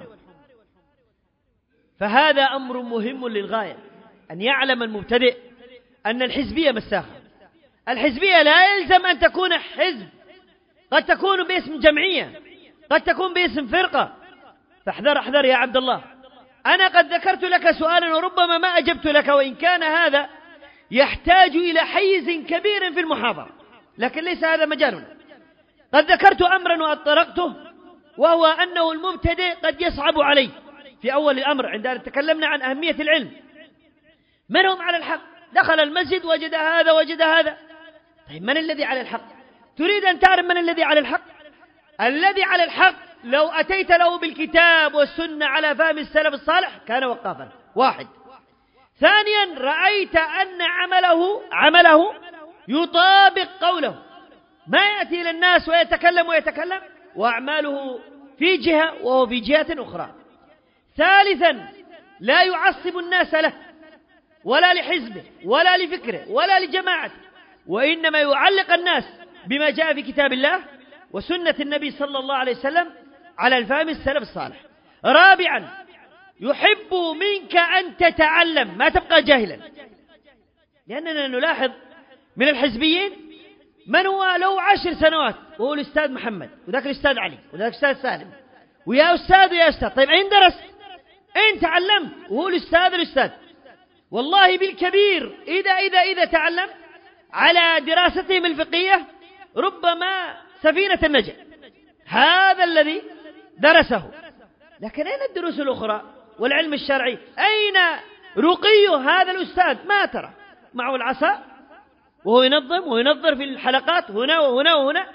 فهذا أمر مهم للغاية، أن يعلم المبتدئ أن الحزبية مساخة. الحزبية لا يلزم أن تكون حزب، قد تكون باسم جمعية، قد تكون باسم فرقة. فاحذر احذر يا عبد الله. أنا قد ذكرت لك سؤالا وربما ما أجبت لك، وإن كان هذا يحتاج إلى حيز كبير في المحاضرة، لكن ليس هذا مجالنا. قد ذكرت أمرا وأطرقته، وهو أنه المبتدئ قد يصعب عليه في أول الأمر عندما تكلمنا عن أهمية العلم. من هم على الحق؟ دخل المسجد وجد هذا وجد هذا. طيب من الذي على الحق؟ تريد أن تعرف من الذي على الحق؟ الذي على الحق لو أتيت له بالكتاب والسنة على فهم السلف الصالح كان وقافا. واحد. ثانيا، رأيت أن عمله يطابق قوله، ما يأتي إلى الناس ويتكلم وأعماله في جهة وهو في جهة أخرى. ثالثا، لا يعصب الناس له ولا لحزبه ولا لفكره ولا لجماعته، وإنما يعلق الناس بما جاء في كتاب الله وسنة النبي صلى الله عليه وسلم على الفهم السلف الصالح. رابعا، يحب منك أن تتعلم، ما تبقى جاهلا، لأننا نلاحظ من الحزبيين من هو له 10 سنوات وهو الأستاذ محمد وذاك الأستاذ علي وذاك الأستاذ سالم، ويا أستاذ ويا أستاذ. طيب أين درس؟ أين تعلمت؟ وهو الأستاذ. والله بالكبير إذا تعلم على دراستهم الفقهية ربما سفينة النجاة، هذا الذي درسه. لكن أين الدروس الأخرى والعلم الشرعي؟ أين رقي هذا الأستاذ؟ ما ترى معه العصا وهو ينظم وينظر في الحلقات هنا وهنا وهنا.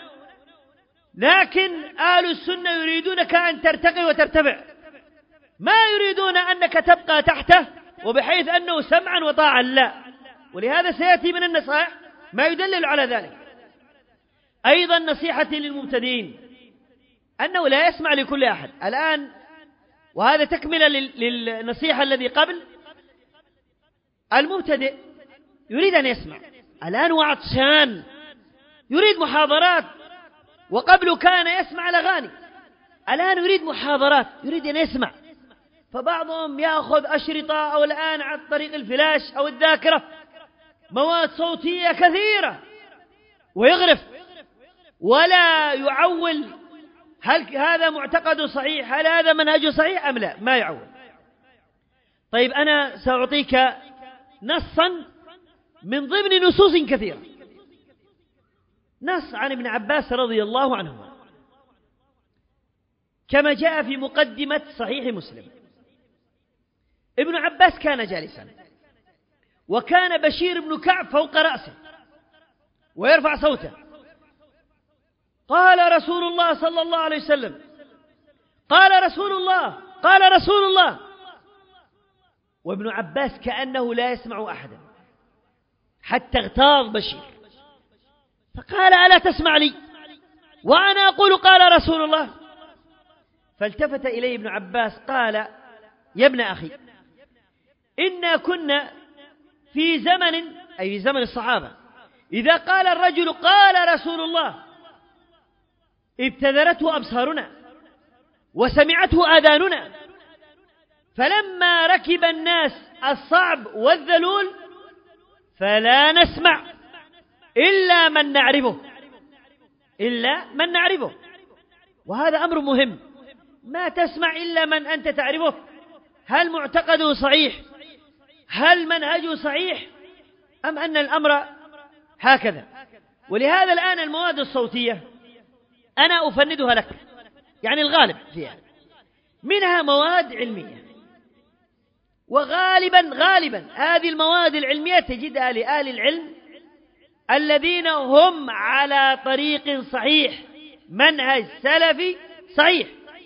لكن أهل السنة يريدونك أن ترتقي وترتفع، ما يريدون أنك تبقى تحته وبحيث أنه سمعا وطاعا، لا. ولهذا سيأتي من النصائح ما يدلل على ذلك. أيضا نصيحتي للمبتدئين أنه لا يسمع لكل أحد الآن، وهذا تكملة للنصيحة الذي قبل. المبتدئ يريد أن يسمع، الآن وعطشان يريد محاضرات، وقبل كان يسمع الأغاني، الآن يريد محاضرات، يريد أن يسمع. فبعضهم يأخذ أشرطة أو الآن عن طريق الفلاش أو الذاكرة مواد صوتية كثيرة ويغرف ولا يعول هل هذا معتقد صحيح، هل هذا منهج صحيح أم لا، ما يعول. طيب أنا سأعطيك نصا من ضمن نصوص كثيرة، نص عن ابن عباس رضي الله عنهما كما جاء في مقدمة صحيح مسلم. ابن عباس كان جالسا، وكان بشير بن كعب فوق رأسه ويرفع صوته، قال رسول الله صلى الله عليه وسلم، قال رسول الله، قال رسول الله. وابن عباس كأنه لا يسمع أحدا حتى اغتاظ بشير، فقال ألا تسمع لي وأنا أقول قال رسول الله؟ فالتفت إليه ابن عباس قال يا ابن أخي، إنا كنا في زمن، أي في زمن الصحابة، إذا قال الرجل قال رسول الله ابتدرته أبصارنا وسمعته آذاننا، فلما ركب الناس الصعب والذلول فلا نسمع إلا من نعرفه، وهذا أمر مهم. ما تسمع إلا من أنت تعرفه، هل معتقده صحيح، هل منهجه صحيح، أم أن الأمر هكذا. ولهذا الآن المواد الصوتية أنا أفندها لك، يعني الغالب فيها منها مواد علمية وغالبا هذه المواد العلمية تجدها لأهل العلم الذين هم على طريق صحيح، منهج سلفي صحيح،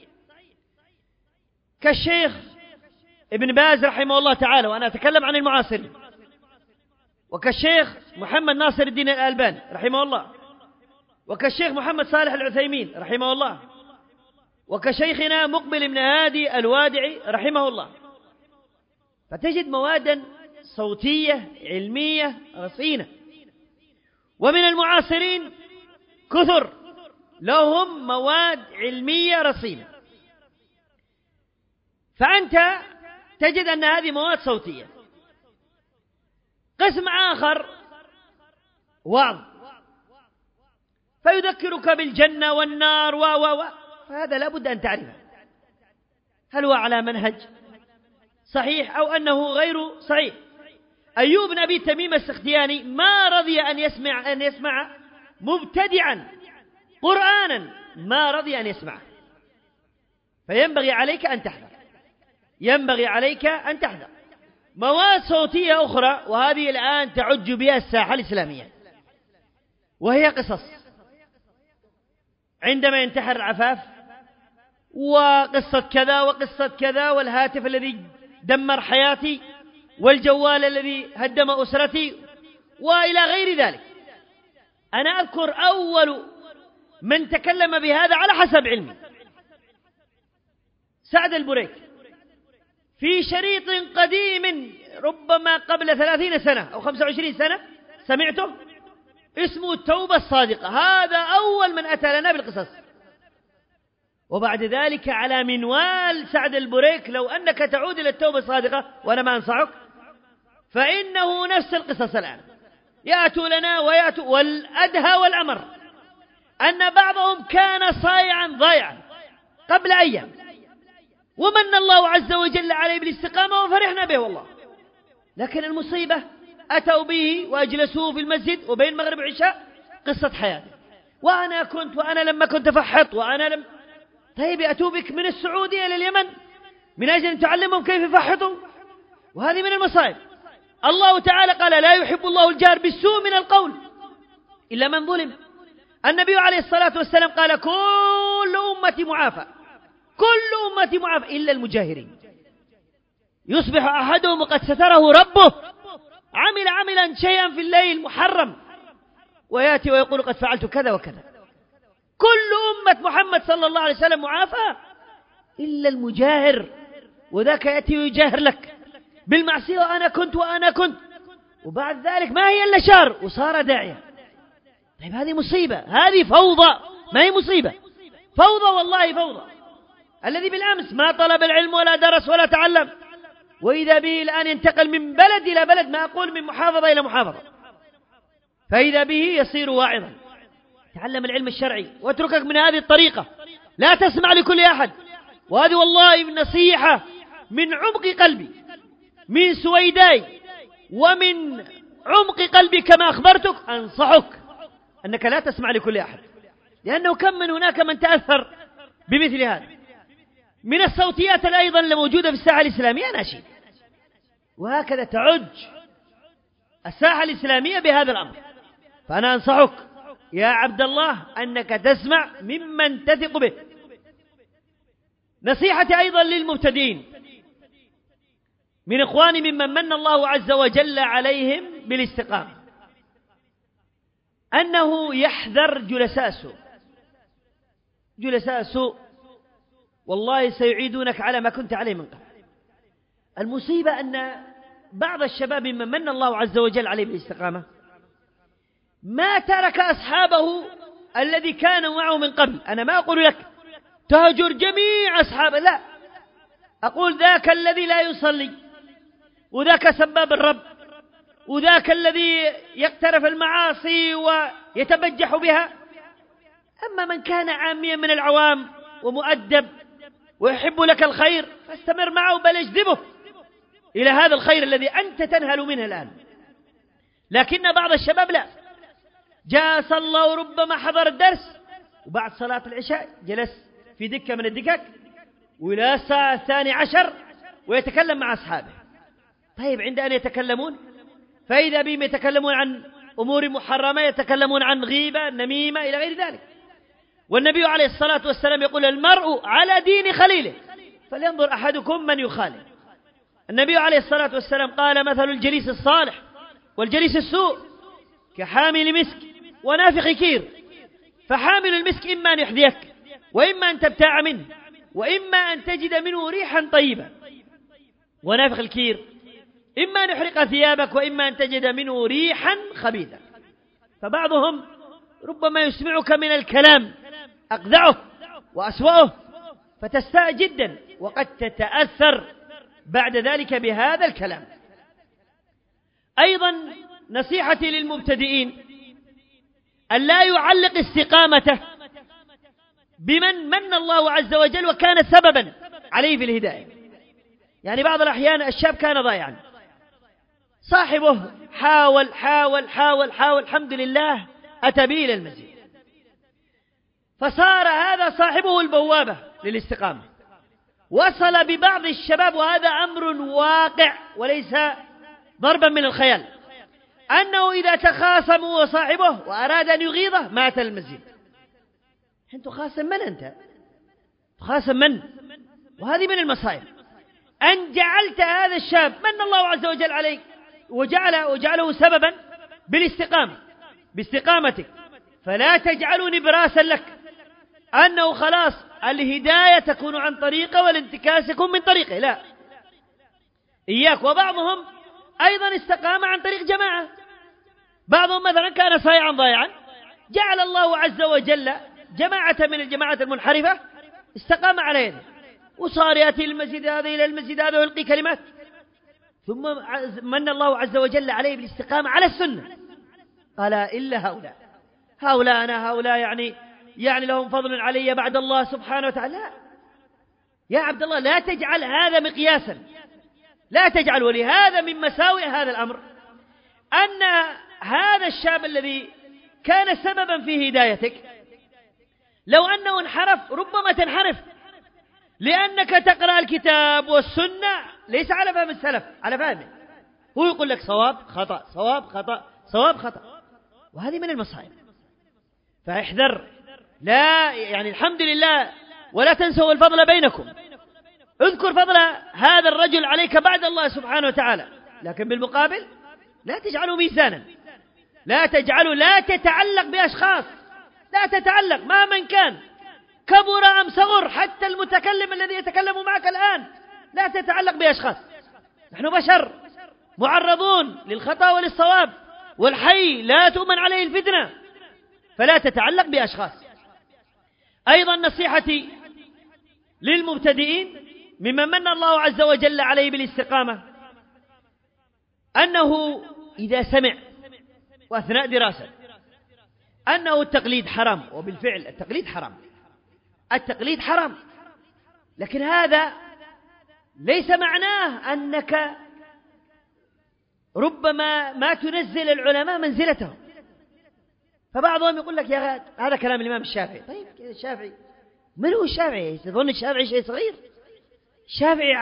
كالشيخ ابن باز رحمه الله تعالى، وأنا أتكلم عن المعاصرين، وكالشيخ محمد ناصر الدين الألباني رحمه الله، وكالشيخ محمد صالح العثيمين رحمه الله، وكشيخنا مقبل بن هادي الوادعي رحمه الله. فتجد موادا صوتية علمية رصينة. ومن المعاصرين كثر لهم مواد علمية رصينة، فأنت تجد أن هذه مواد صوتية. قسم آخر وعظ، فيذكرك بالجنة والنار فهذا لا بد أن تعرفه، هل هو على منهج صحيح أو أنه غير صحيح. أيوب بن أبي تميم السختياني ما رضي أن يسمع مبتدعا قرآنا، ما رضي أن يسمعه. فينبغي عليك أن تحذر مواد صوتية أخرى، وهذه الآن تعج بها الساحة الإسلامية، وهي قصص عندما ينتحر العفاف، وقصة كذا وقصة كذا، والهاتف الذي دمر حياتي، والجوال الذي هدم أسرتي، وإلى غير ذلك. أنا أذكر أول من تكلم بهذا على حسب علمي سعد البريك، في شريط قديم ربما قبل 30 سنة أو 25 سنة سمعته، اسمه التوبة الصادقة. هذا أول من أتى لنا بالقصص. وبعد ذلك على منوال سعد البريك، لو أنك تعود إلى التوبة الصادقة، وأنا ما أنصحك، فإنه نفس القصص الآن يأتوا لنا ويأتوا. والأدهى والأمر أن بعضهم كان صايعا ضايعا قبل أيام، ومن الله عز وجل عليه بالاستقامة وفرحنا به والله. لكن المصيبة أتوا به وأجلسوه في المسجد وبين مغرب وعشاء قصة حياته، وأنا لما كنت فحط، طيب يأتوا بك من السعودية إلى اليمن من أجل أن تعلمهم كيف يفحطوا، وهذه من المصائب. الله تعالى قال: لا يحب الله الجار بالسوء من القول إلا من ظلم. النبي عليه الصلاة والسلام قال: كل أمتي معافى إلا المجاهرين. يصبح أحدهم وقد ستره ربه، عملا شيئا في الليل محرم، ويأتي ويقول: قد فعلت كذا وكذا. كل أمة محمد صلى الله عليه وسلم معافى إلا المجاهر، وذاك يأتي ويجاهر لك بالمعصية، وأنا كنت، وبعد ذلك ما هي إلا شر وصار داعية. طيب هذه مصيبة، هذه فوضى، ما هي مصيبة، فوضى والله فوضى. الذي بالأمس ما طلب العلم ولا درس ولا تعلم، وإذا به الآن ينتقل من بلد إلى بلد، ما أقول من محافظة إلى محافظة، فإذا به يصير واعظا. تعلم العلم الشرعي واتركك من هذه الطريقة، لا تسمع لكل أحد. وهذه والله نصيحة من عمق قلبي، من سويداي ومن عمق قلبي، كما أخبرتك أنصحك أنك لا تسمع لكل أحد، لأنه كم من هناك من تأثر بمثل هذا. من الصوتيات أيضا الموجودة في الساحة الإسلامية ناشئ، وهكذا تعج الساحة الإسلامية بهذا الأمر. فأنا أنصحك يا عبد الله أنك تسمع ممن تثق به. نصيحتي أيضا للمبتدئين من إخواني ممن من الله عز وجل عليهم بالاستقامة، أنه يحذر جلساء سوء، والله سيعيدونك على ما كنت عليه من قبل. المصيبة أن بعض الشباب ممن من الله عز وجل عليه بالاستقامة ما ترك أصحابه الذي كانوا معه من قبل. أنا ما أقول لك تهجر جميع أصحابه، لا، أقول ذاك الذي لا يصلي، وذاك سباب الرب، وذاك الذي يقترف المعاصي ويتبجح بها. أما من كان عاميا من العوام ومؤدب ويحب لك الخير فاستمر معه، بل اجذبه إلى هذا الخير الذي أنت تنهل منه الآن. لكن بعض الشباب لا، جاء صلى وربما حضر الدرس، وبعد صلاة العشاء جلس في دكة من الدكك وإلى الساعة 12 ويتكلم مع أصحابه. طيب عند أن يتكلمون فإذا بهم يتكلمون عن أمور محرمة، يتكلمون عن غيبة، نميمة، إلى غير ذلك. والنبي عليه الصلاة والسلام يقول المرء على دين خليله فلينظر أحدكم من يخالف. النبي عليه الصلاة والسلام قال مثل الجليس الصالح والجليس السوء كحامل مسك ونافخ كير، فحامل المسك إما أن يحذيك وإما أن تبتاع منه وإما أن تجد منه ريحا طيبة، ونافخ الكير إما أن يحرق ثيابك وإما أن تجد منه ريحا خبيثا. فبعضهم ربما يسمعك من الكلام أقذعه وأسوأه فتستاء جدا وقد تتأثر بعد ذلك بهذا الكلام. أيضا نصيحتي للمبتدئين أن لا يعلق استقامته بمن من الله عز وجل وكان سببا عليه في الهداية. يعني بعض الأحيان الشاب كان ضايعا، صاحبه حاول حاول حاول حاول، الحمد لله أتى به إلى المسجد، فصار هذا صاحبه البوابة للاستقامة. وصل ببعض الشباب، وهذا أمر واقع وليس ضربا من الخيال، أنه إذا تخاصم هو صاحبه وأراد أن يغيظه مات المسجد. أنت تخاصم من؟ أنت تخاصم من؟ وهذه من المصائب أن جعلت هذا الشاب من الله عز وجل عليك وجعله سببا باستقامتك، فلا تجعله نبراسا لك أنه خلاص الهداية تكون عن طريقه والانتكاس يكون من طريقه، لا، إياك. وبعضهم أيضا استقام عن طريق جماعة، بعضهم مثلا كان صايعا ضايعا، جعل الله عز وجل جماعة من الجماعة المنحرفة استقام على يده، وصار يأتي المسجد هذا إلى المسجد هذا ويلقي كلمات، ثم من الله عز وجل عليه بالاستقامة على السنة. قال إلا هؤلاء يعني لهم فضل علي بعد الله سبحانه وتعالى. لا يا عبد الله، لا تجعل هذا مقياسا، لا تجعل. ولهذا من مساوئ هذا الأمر أن هذا الشاب الذي كان سببا في هدايتك لو أنه انحرف ربما تنحرف، لأنك تقرأ الكتاب والسنة ليس على فهم السلف، على فهمه، هو يقول لك صواب خطأ صواب خطأ صواب خطأ، وهذه من المصائب. فاحذر، لا يعني الحمد لله ولا تنسوا الفضل بينكم، اذكر فضل هذا الرجل عليك بعد الله سبحانه وتعالى، لكن بالمقابل لا تجعله ميزانا، لا تتعلق بأشخاص، لا تتعلق ما من كان كبر أم صغر، حتى المتكلم الذي يتكلم معك الآن لا تتعلق بأشخاص. نحن بشر معرضون للخطأ وللصواب، والحي لا تؤمن عليه الفتنة، فلا تتعلق بأشخاص. أيضا نصيحتي للمبتدئين ممن من الله عز وجل عليه بالاستقامة أنه إذا سمع وأثناء دراسة أنه التقليد حرام، وبالفعل التقليد حرام، لكن هذا ليس معناه أنك ربما ما تنزل العلماء منزلتهم. فبعضهم يقول لك يا هذا كلام الإمام الشافعي. طيب الشافعي من هو الشافعي؟ تظن الشافعي شيء صغير؟ الشافعي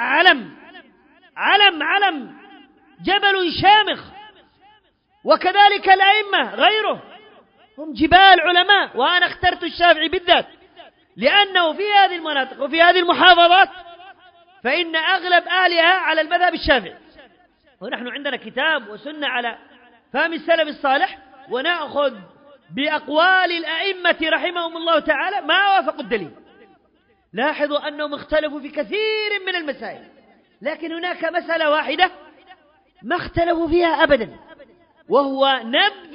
علم جبل شامخ، وكذلك الأئمة غيره هم جبال علماء. وأنا اخترت الشافعي بالذات لأنه في هذه المناطق وفي هذه المحافظات فإن أغلب أهلها على المذهب الشافعي، ونحن عندنا كتاب وسنة على فهم السلف الصالح، ونأخذ بأقوال الأئمة رحمهم الله تعالى ما وافقوا الدليل. لاحظوا أنهم اختلفوا في كثير من المسائل، لكن هناك مسألة واحدة ما اختلفوا فيها أبدا، وهو نبذ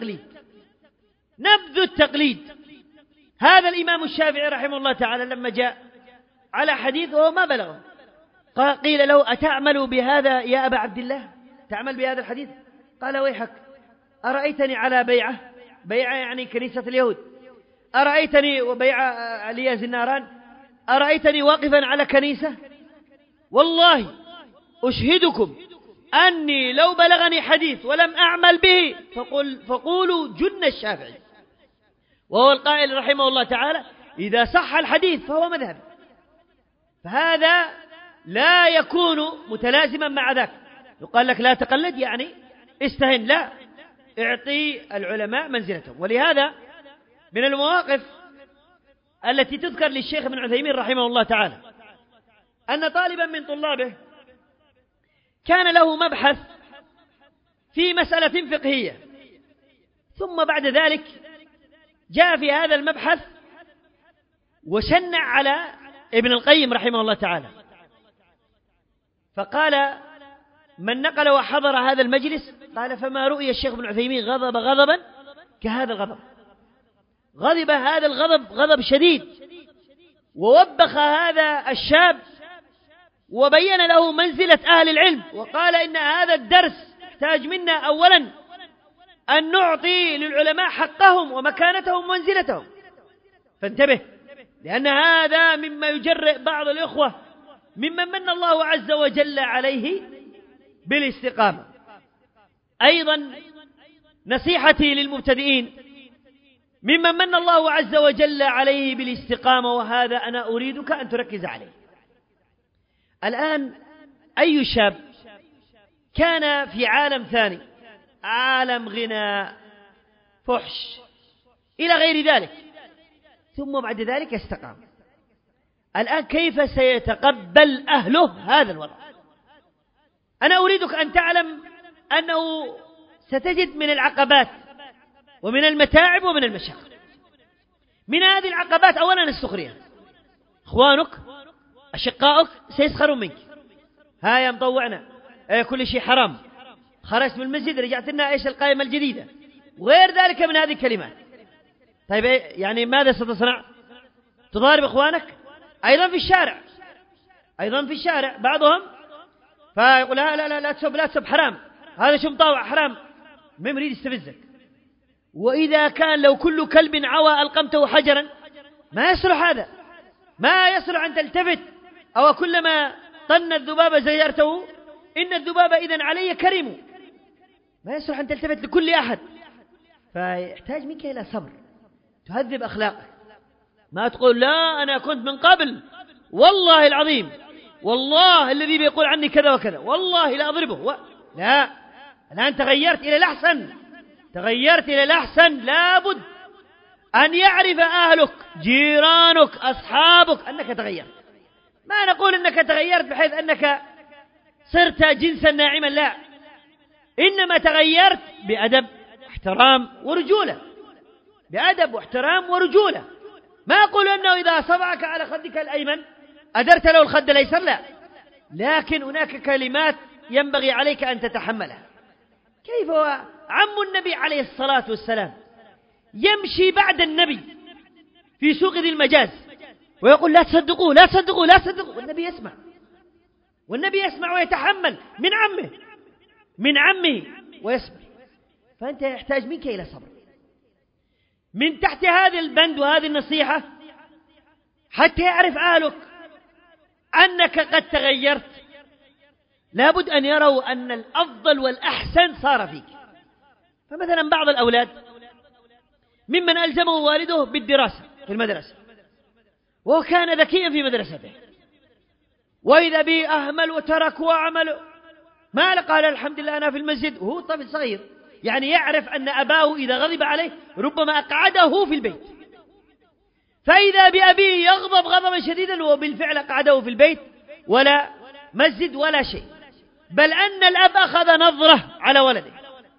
التقليد. هذا الإمام الشافعي رحمه الله تعالى لما جاء على حديث وهو ما بلغه قيل له أتعمل بهذا يا أبا عبد الله؟ تعمل بهذا الحديث؟ قال ويحك، أرأيتني على بيعة يعني كنيسة اليهود، أرأيتني وبيع علي زناران، أرأيتني واقفا على كنيسة؟ والله أشهدكم أني لو بلغني حديث ولم أعمل به فقولوا جن الشافعي. وهو القائل رحمه الله تعالى إذا صح الحديث فهو مذهب، فهذا لا يكون متلازما مع ذاك، يقال لك لا تقلد يعني استهن، لا، اعطي العلماء منزلتهم. ولهذا من المواقف التي تذكر للشيخ ابن عثيمين رحمه الله تعالى أن طالبا من طلابه كان له مبحث في مسألة فقهية، ثم بعد ذلك جاء في هذا المبحث وشنع على ابن القيم رحمه الله تعالى، فقال من نقل وحضر هذا المجلس قال فما رؤي الشيخ ابن عثيمين غضب غضبا كهذا الغضب. غضب هذا الغضب غضب شديد، ووبخ هذا الشاب وبين له منزلة أهل العلم، وقال إن هذا الدرس يحتاج منا أولا أن نعطي للعلماء حقهم ومكانتهم ومنزلتهم. فانتبه، لأن هذا مما يجرئ بعض الإخوة ممن من الله عز وجل عليه بالاستقامة. أيضا نصيحتي للمبتدئين ممن من الله عز وجل عليه بالاستقامة، وهذا أنا أريدك أن تركز عليه. الآن أي شاب كان في عالم ثاني، عالم غنى فحش إلى غير ذلك، ثم بعد ذلك استقام، الآن كيف سيتقبل أهله هذا الوضع؟ أنا أريدك أن تعلم أنه ستجد من العقبات ومن المتاعب ومن المشاق. من هذه العقبات أولا السخرية، إخوانك أشقائك سيسخرون منك، ها يا مطوعنا كل شيء حرام، خرجت من المسجد رجعت لنا إيش القائمة الجديدة، وغير ذلك من هذه الكلمات. طيب يعني ماذا ستصنع؟ تضارب إخوانك أيضا في الشارع بعضهم فيقول لا تسب حرام، هذا شو مطاوع حرام، ما يريد يستفزك. وإذا كان لو كل كلب عوى ألقمته حجرا ما يصلح هذا، ما يصلح أن تلتفت، أو كلما طن الذباب زجرته إن الذباب إذن علي كريم، ما يصلح أن تلتفت لكل أحد. فيحتاج منك إلى صبر، تهذب أخلاقك، ما تقول لا أنا كنت من قبل والله العظيم، والله الذي بيقول عني كذا وكذا والله لا أضربه لا، الآن تغيرت إلى الأحسن. لابد أن يعرف أهلك جيرانك أصحابك أنك تغيرت. ما نقول أنك تغيرت بحيث أنك صرت جنسا ناعما، لا، إنما تغيرت بأدب احترام ورجولة، بأدب واحترام ورجولة. ما أقول أنه إذا صبعك على خدك الأيمن أدرت له الخد الأيسر، لا، لكن هناك كلمات ينبغي عليك أن تتحملها. كيف هو عم النبي عليه الصلاة والسلام يمشي بعد النبي في سوق ذي المجاز ويقول لا تصدقوا لا تصدقوا لا تصدقوا، والنبي يسمع ويتحمل من عمه ويسمع. فأنت يحتاج منك إلى صبر. من تحت هذا البند وهذه النصيحة حتى يعرف أهلك أنك قد تغيرت، لابد أن يروا أن الأفضل والأحسن صار فيك. فمثلا بعض الأولاد ممن ألزمه والده بالدراسة في المدرسة، وهو كان ذكيا في مدرسته، وإذا به أهمل وترك وعمل ما قال الحمد لله أنا في المسجد، وهو طفل صغير، يعني يعرف أن أباه إذا غضب عليه ربما أقعده في البيت، فإذا بأبيه يغضب غضبا شديدا وبالفعل أقعده في البيت ولا مسجد ولا شيء، بل أن الأب أخذ نظرة على ولده،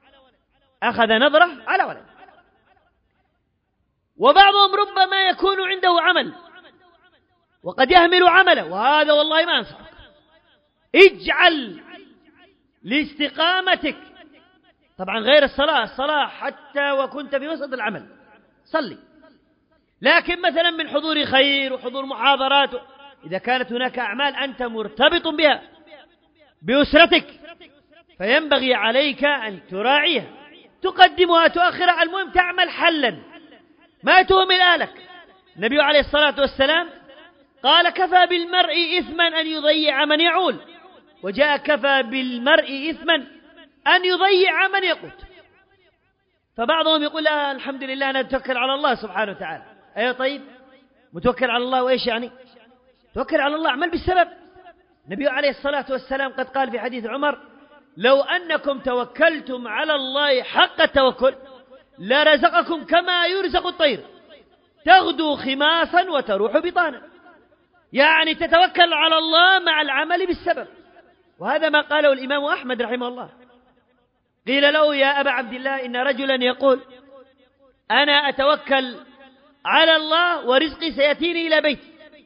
وبعضهم ربما يكون عنده عمل وقد يهمل عمله، وهذا والله ما أنصحك. اجعل لاستقامتك، طبعا غير الصلاة حتى وكنت في وسط العمل صلي، لكن مثلا من حضور خير وحضور محاضرات، إذا كانت هناك أعمال أنت مرتبط بها بأسرتك فينبغي عليك أن تراعيها، تقدمها تؤخرها، المهم تعمل حلا، ما تهمل أهلك. النبي عليه الصلاة والسلام قال كفى بالمرء إثما أن يضيع من يعول، وجاء كفى بالمرء إثما أن يضيع من يقوت. فبعضهم يقول لا الحمد لله أنا أتوكل على الله سبحانه وتعالى. أيوة طيب، متوكل على الله وإيش يعني؟ توكل على الله، اعمل بالسبب. النبي عليه الصلاة والسلام قد قال في حديث عمر لو أنكم توكلتم على الله حق التوكل لرزقكم كما يرزق الطير تغدو خماصا وتروح بطانا. يعني تتوكل على الله مع العمل بالسبب. وهذا ما قاله الإمام أحمد رحمه الله. قيل له يا أبا عبد الله إن رجلا يقول أنا أتوكل على الله ورزقي سيأتيني إلى بيت،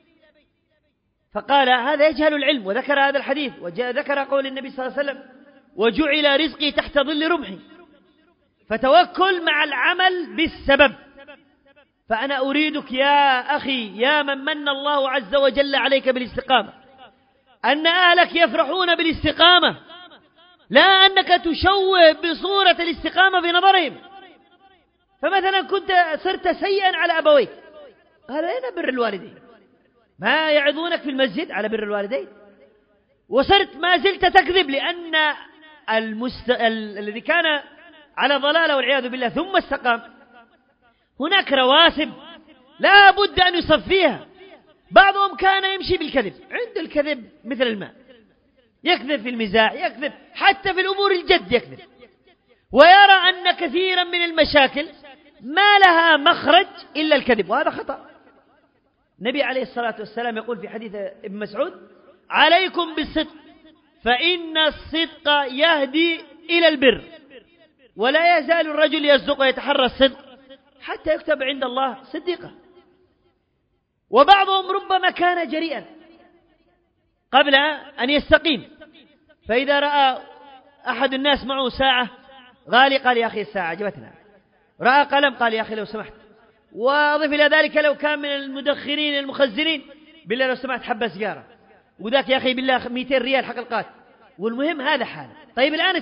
فقال هذا يجهل العلم، وذكر هذا الحديث وذكر قول النبي صلى الله عليه وسلم وجعل رزقي تحت ظل رمحي. فتوكل مع العمل بالسبب. فأنا أريدك يا أخي يا من من الله عز وجل عليك بالاستقامة أن أهلك يفرحون بالاستقامة، لا أنك تشوه بصورة الاستقامة في نظرهم. فمثلا كنت صرت سيئا على أبويك، قال أين بر الوالدين؟ ما يعظونك في المسجد على بر الوالدين؟ وصرت ما زلت تكذب لأن الذي كان على ضلالة والعياذ بالله ثم استقام، هناك رواسب لا بد أن يصفيها. بعضهم كان يمشي بالكذب، عند الكذب مثل الماء، يكذب في المزاح، يكذب حتى في الأمور الجد يكذب، ويرى أن كثيرا من المشاكل ما لها مخرج إلا الكذب، وهذا خطأ. النبي عليه الصلاة والسلام يقول في حديث ابن مسعود عليكم بالصدق فإن الصدق يهدي إلى البر، ولا يزال الرجل يصدق ويتحرى الصدق حتى يكتب عند الله صديقا. وبعضهم ربما كان جريئا قبل أن يستقيم، فإذا رأى أحد الناس معه ساعة غالي قال يا أخي الساعة عجبتنا، رأى قلم قال يا أخي لو سمحت، وأضف إلى ذلك لو كان من المدخرين المخزنين بالله لو سمحت حبة سيجارة، وذاك يا أخي بالله 200 ريال حق القات. والمهم هذا حاله. طيب الآن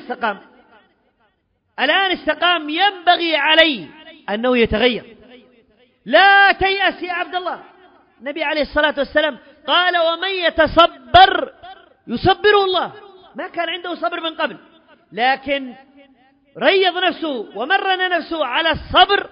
استقام، ينبغي عليه أنه يتغير. لا تيأس يا عبد الله. النبي عليه الصلاة والسلام قال ومن يتصبر يصبره الله. ما كان عنده صبر من قبل، لكن ريض نفسه ومرن نفسه على الصبر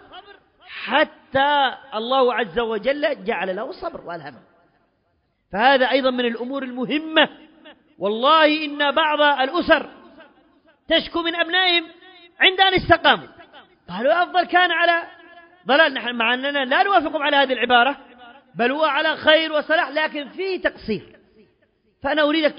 حتى الله عز وجل جعل له الصبر والهم. فهذا أيضا من الأمور المهمة. والله إن بعض الأسر تشكو من أبنائهم عند أن استقاموا، قالوا أفضل كان على ضلال. نحن مع أننا لا نوافقهم على هذه العبارة، بل هو على خير وصلاح، لكن فيه تقصير. فأنا أريدك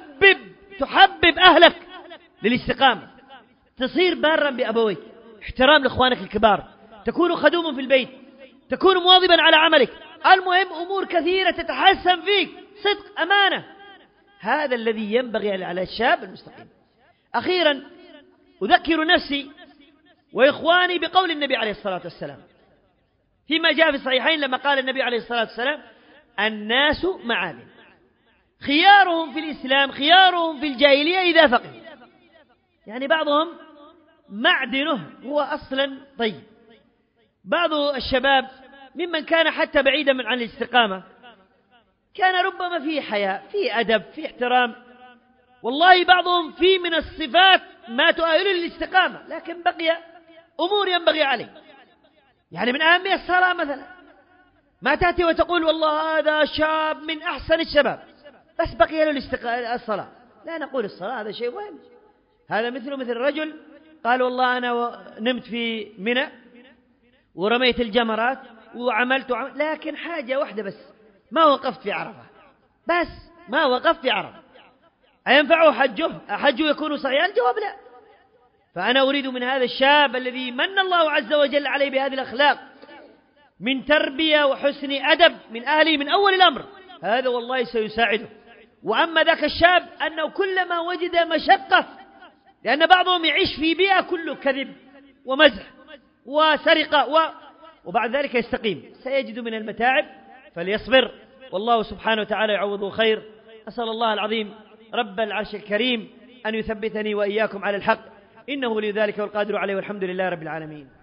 تحبب أهلك للاستقامة، تصير بارا بأبويك، احترام لإخوانك الكبار، تكون خدوم في البيت، تكون مواظبا على عملك. المهم أمور كثيرة تتحسن فيك، صدق، أمانة. هذا الذي ينبغي على الشاب المستقيم. أخيرا أذكر نفسي وإخواني بقول النبي عليه الصلاة والسلام فيما جاء في الصحيحين لما قال النبي عليه الصلاة والسلام الناس معادن، خيارهم في الإسلام خيارهم في الجاهلية إذا فقه. يعني بعضهم معدنه هو أصلا طيب. بعض الشباب ممن كان حتى بعيدا عن الاستقامة كان ربما فيه حياء، فيه أدب، فيه احترام، والله بعضهم فيه من الصفات ما تؤهله للاستقامة، لكن بقي أمور ينبغي عليه. يعني من أهمها الصلاة مثلا، ما تأتي وتقول والله هذا شاب من أحسن الشباب بس بقي له الصلاة. لا نقول الصلاة هذا شيء مهم، هذا مثل رجل قال والله أنا نمت في منى ورميت الجمرات وعملت لكن حاجة واحدة بس، ما وقفت في عرفة، بس ما وقفت في عرفة. أينفعه حجه يكون صحيحا؟ الجواب لا. فأنا أريد من هذا الشاب الذي من الله عز وجل عليه بهذه الأخلاق من تربية وحسن أدب من أهله من أول الأمر، هذا والله سيساعده. وأما ذاك الشاب أنه كلما وجد مشقة، لأن بعضهم يعيش في بيئة كله كذب ومزح وسرقة وبعد ذلك يستقيم، سيجد من المتاعب، فليصبر، والله سبحانه وتعالى يعوضه خير. أسأل الله العظيم رب العرش الكريم أن يثبتني وإياكم على الحق، إنه لذلك والقادر عليه، والحمد لله رب العالمين.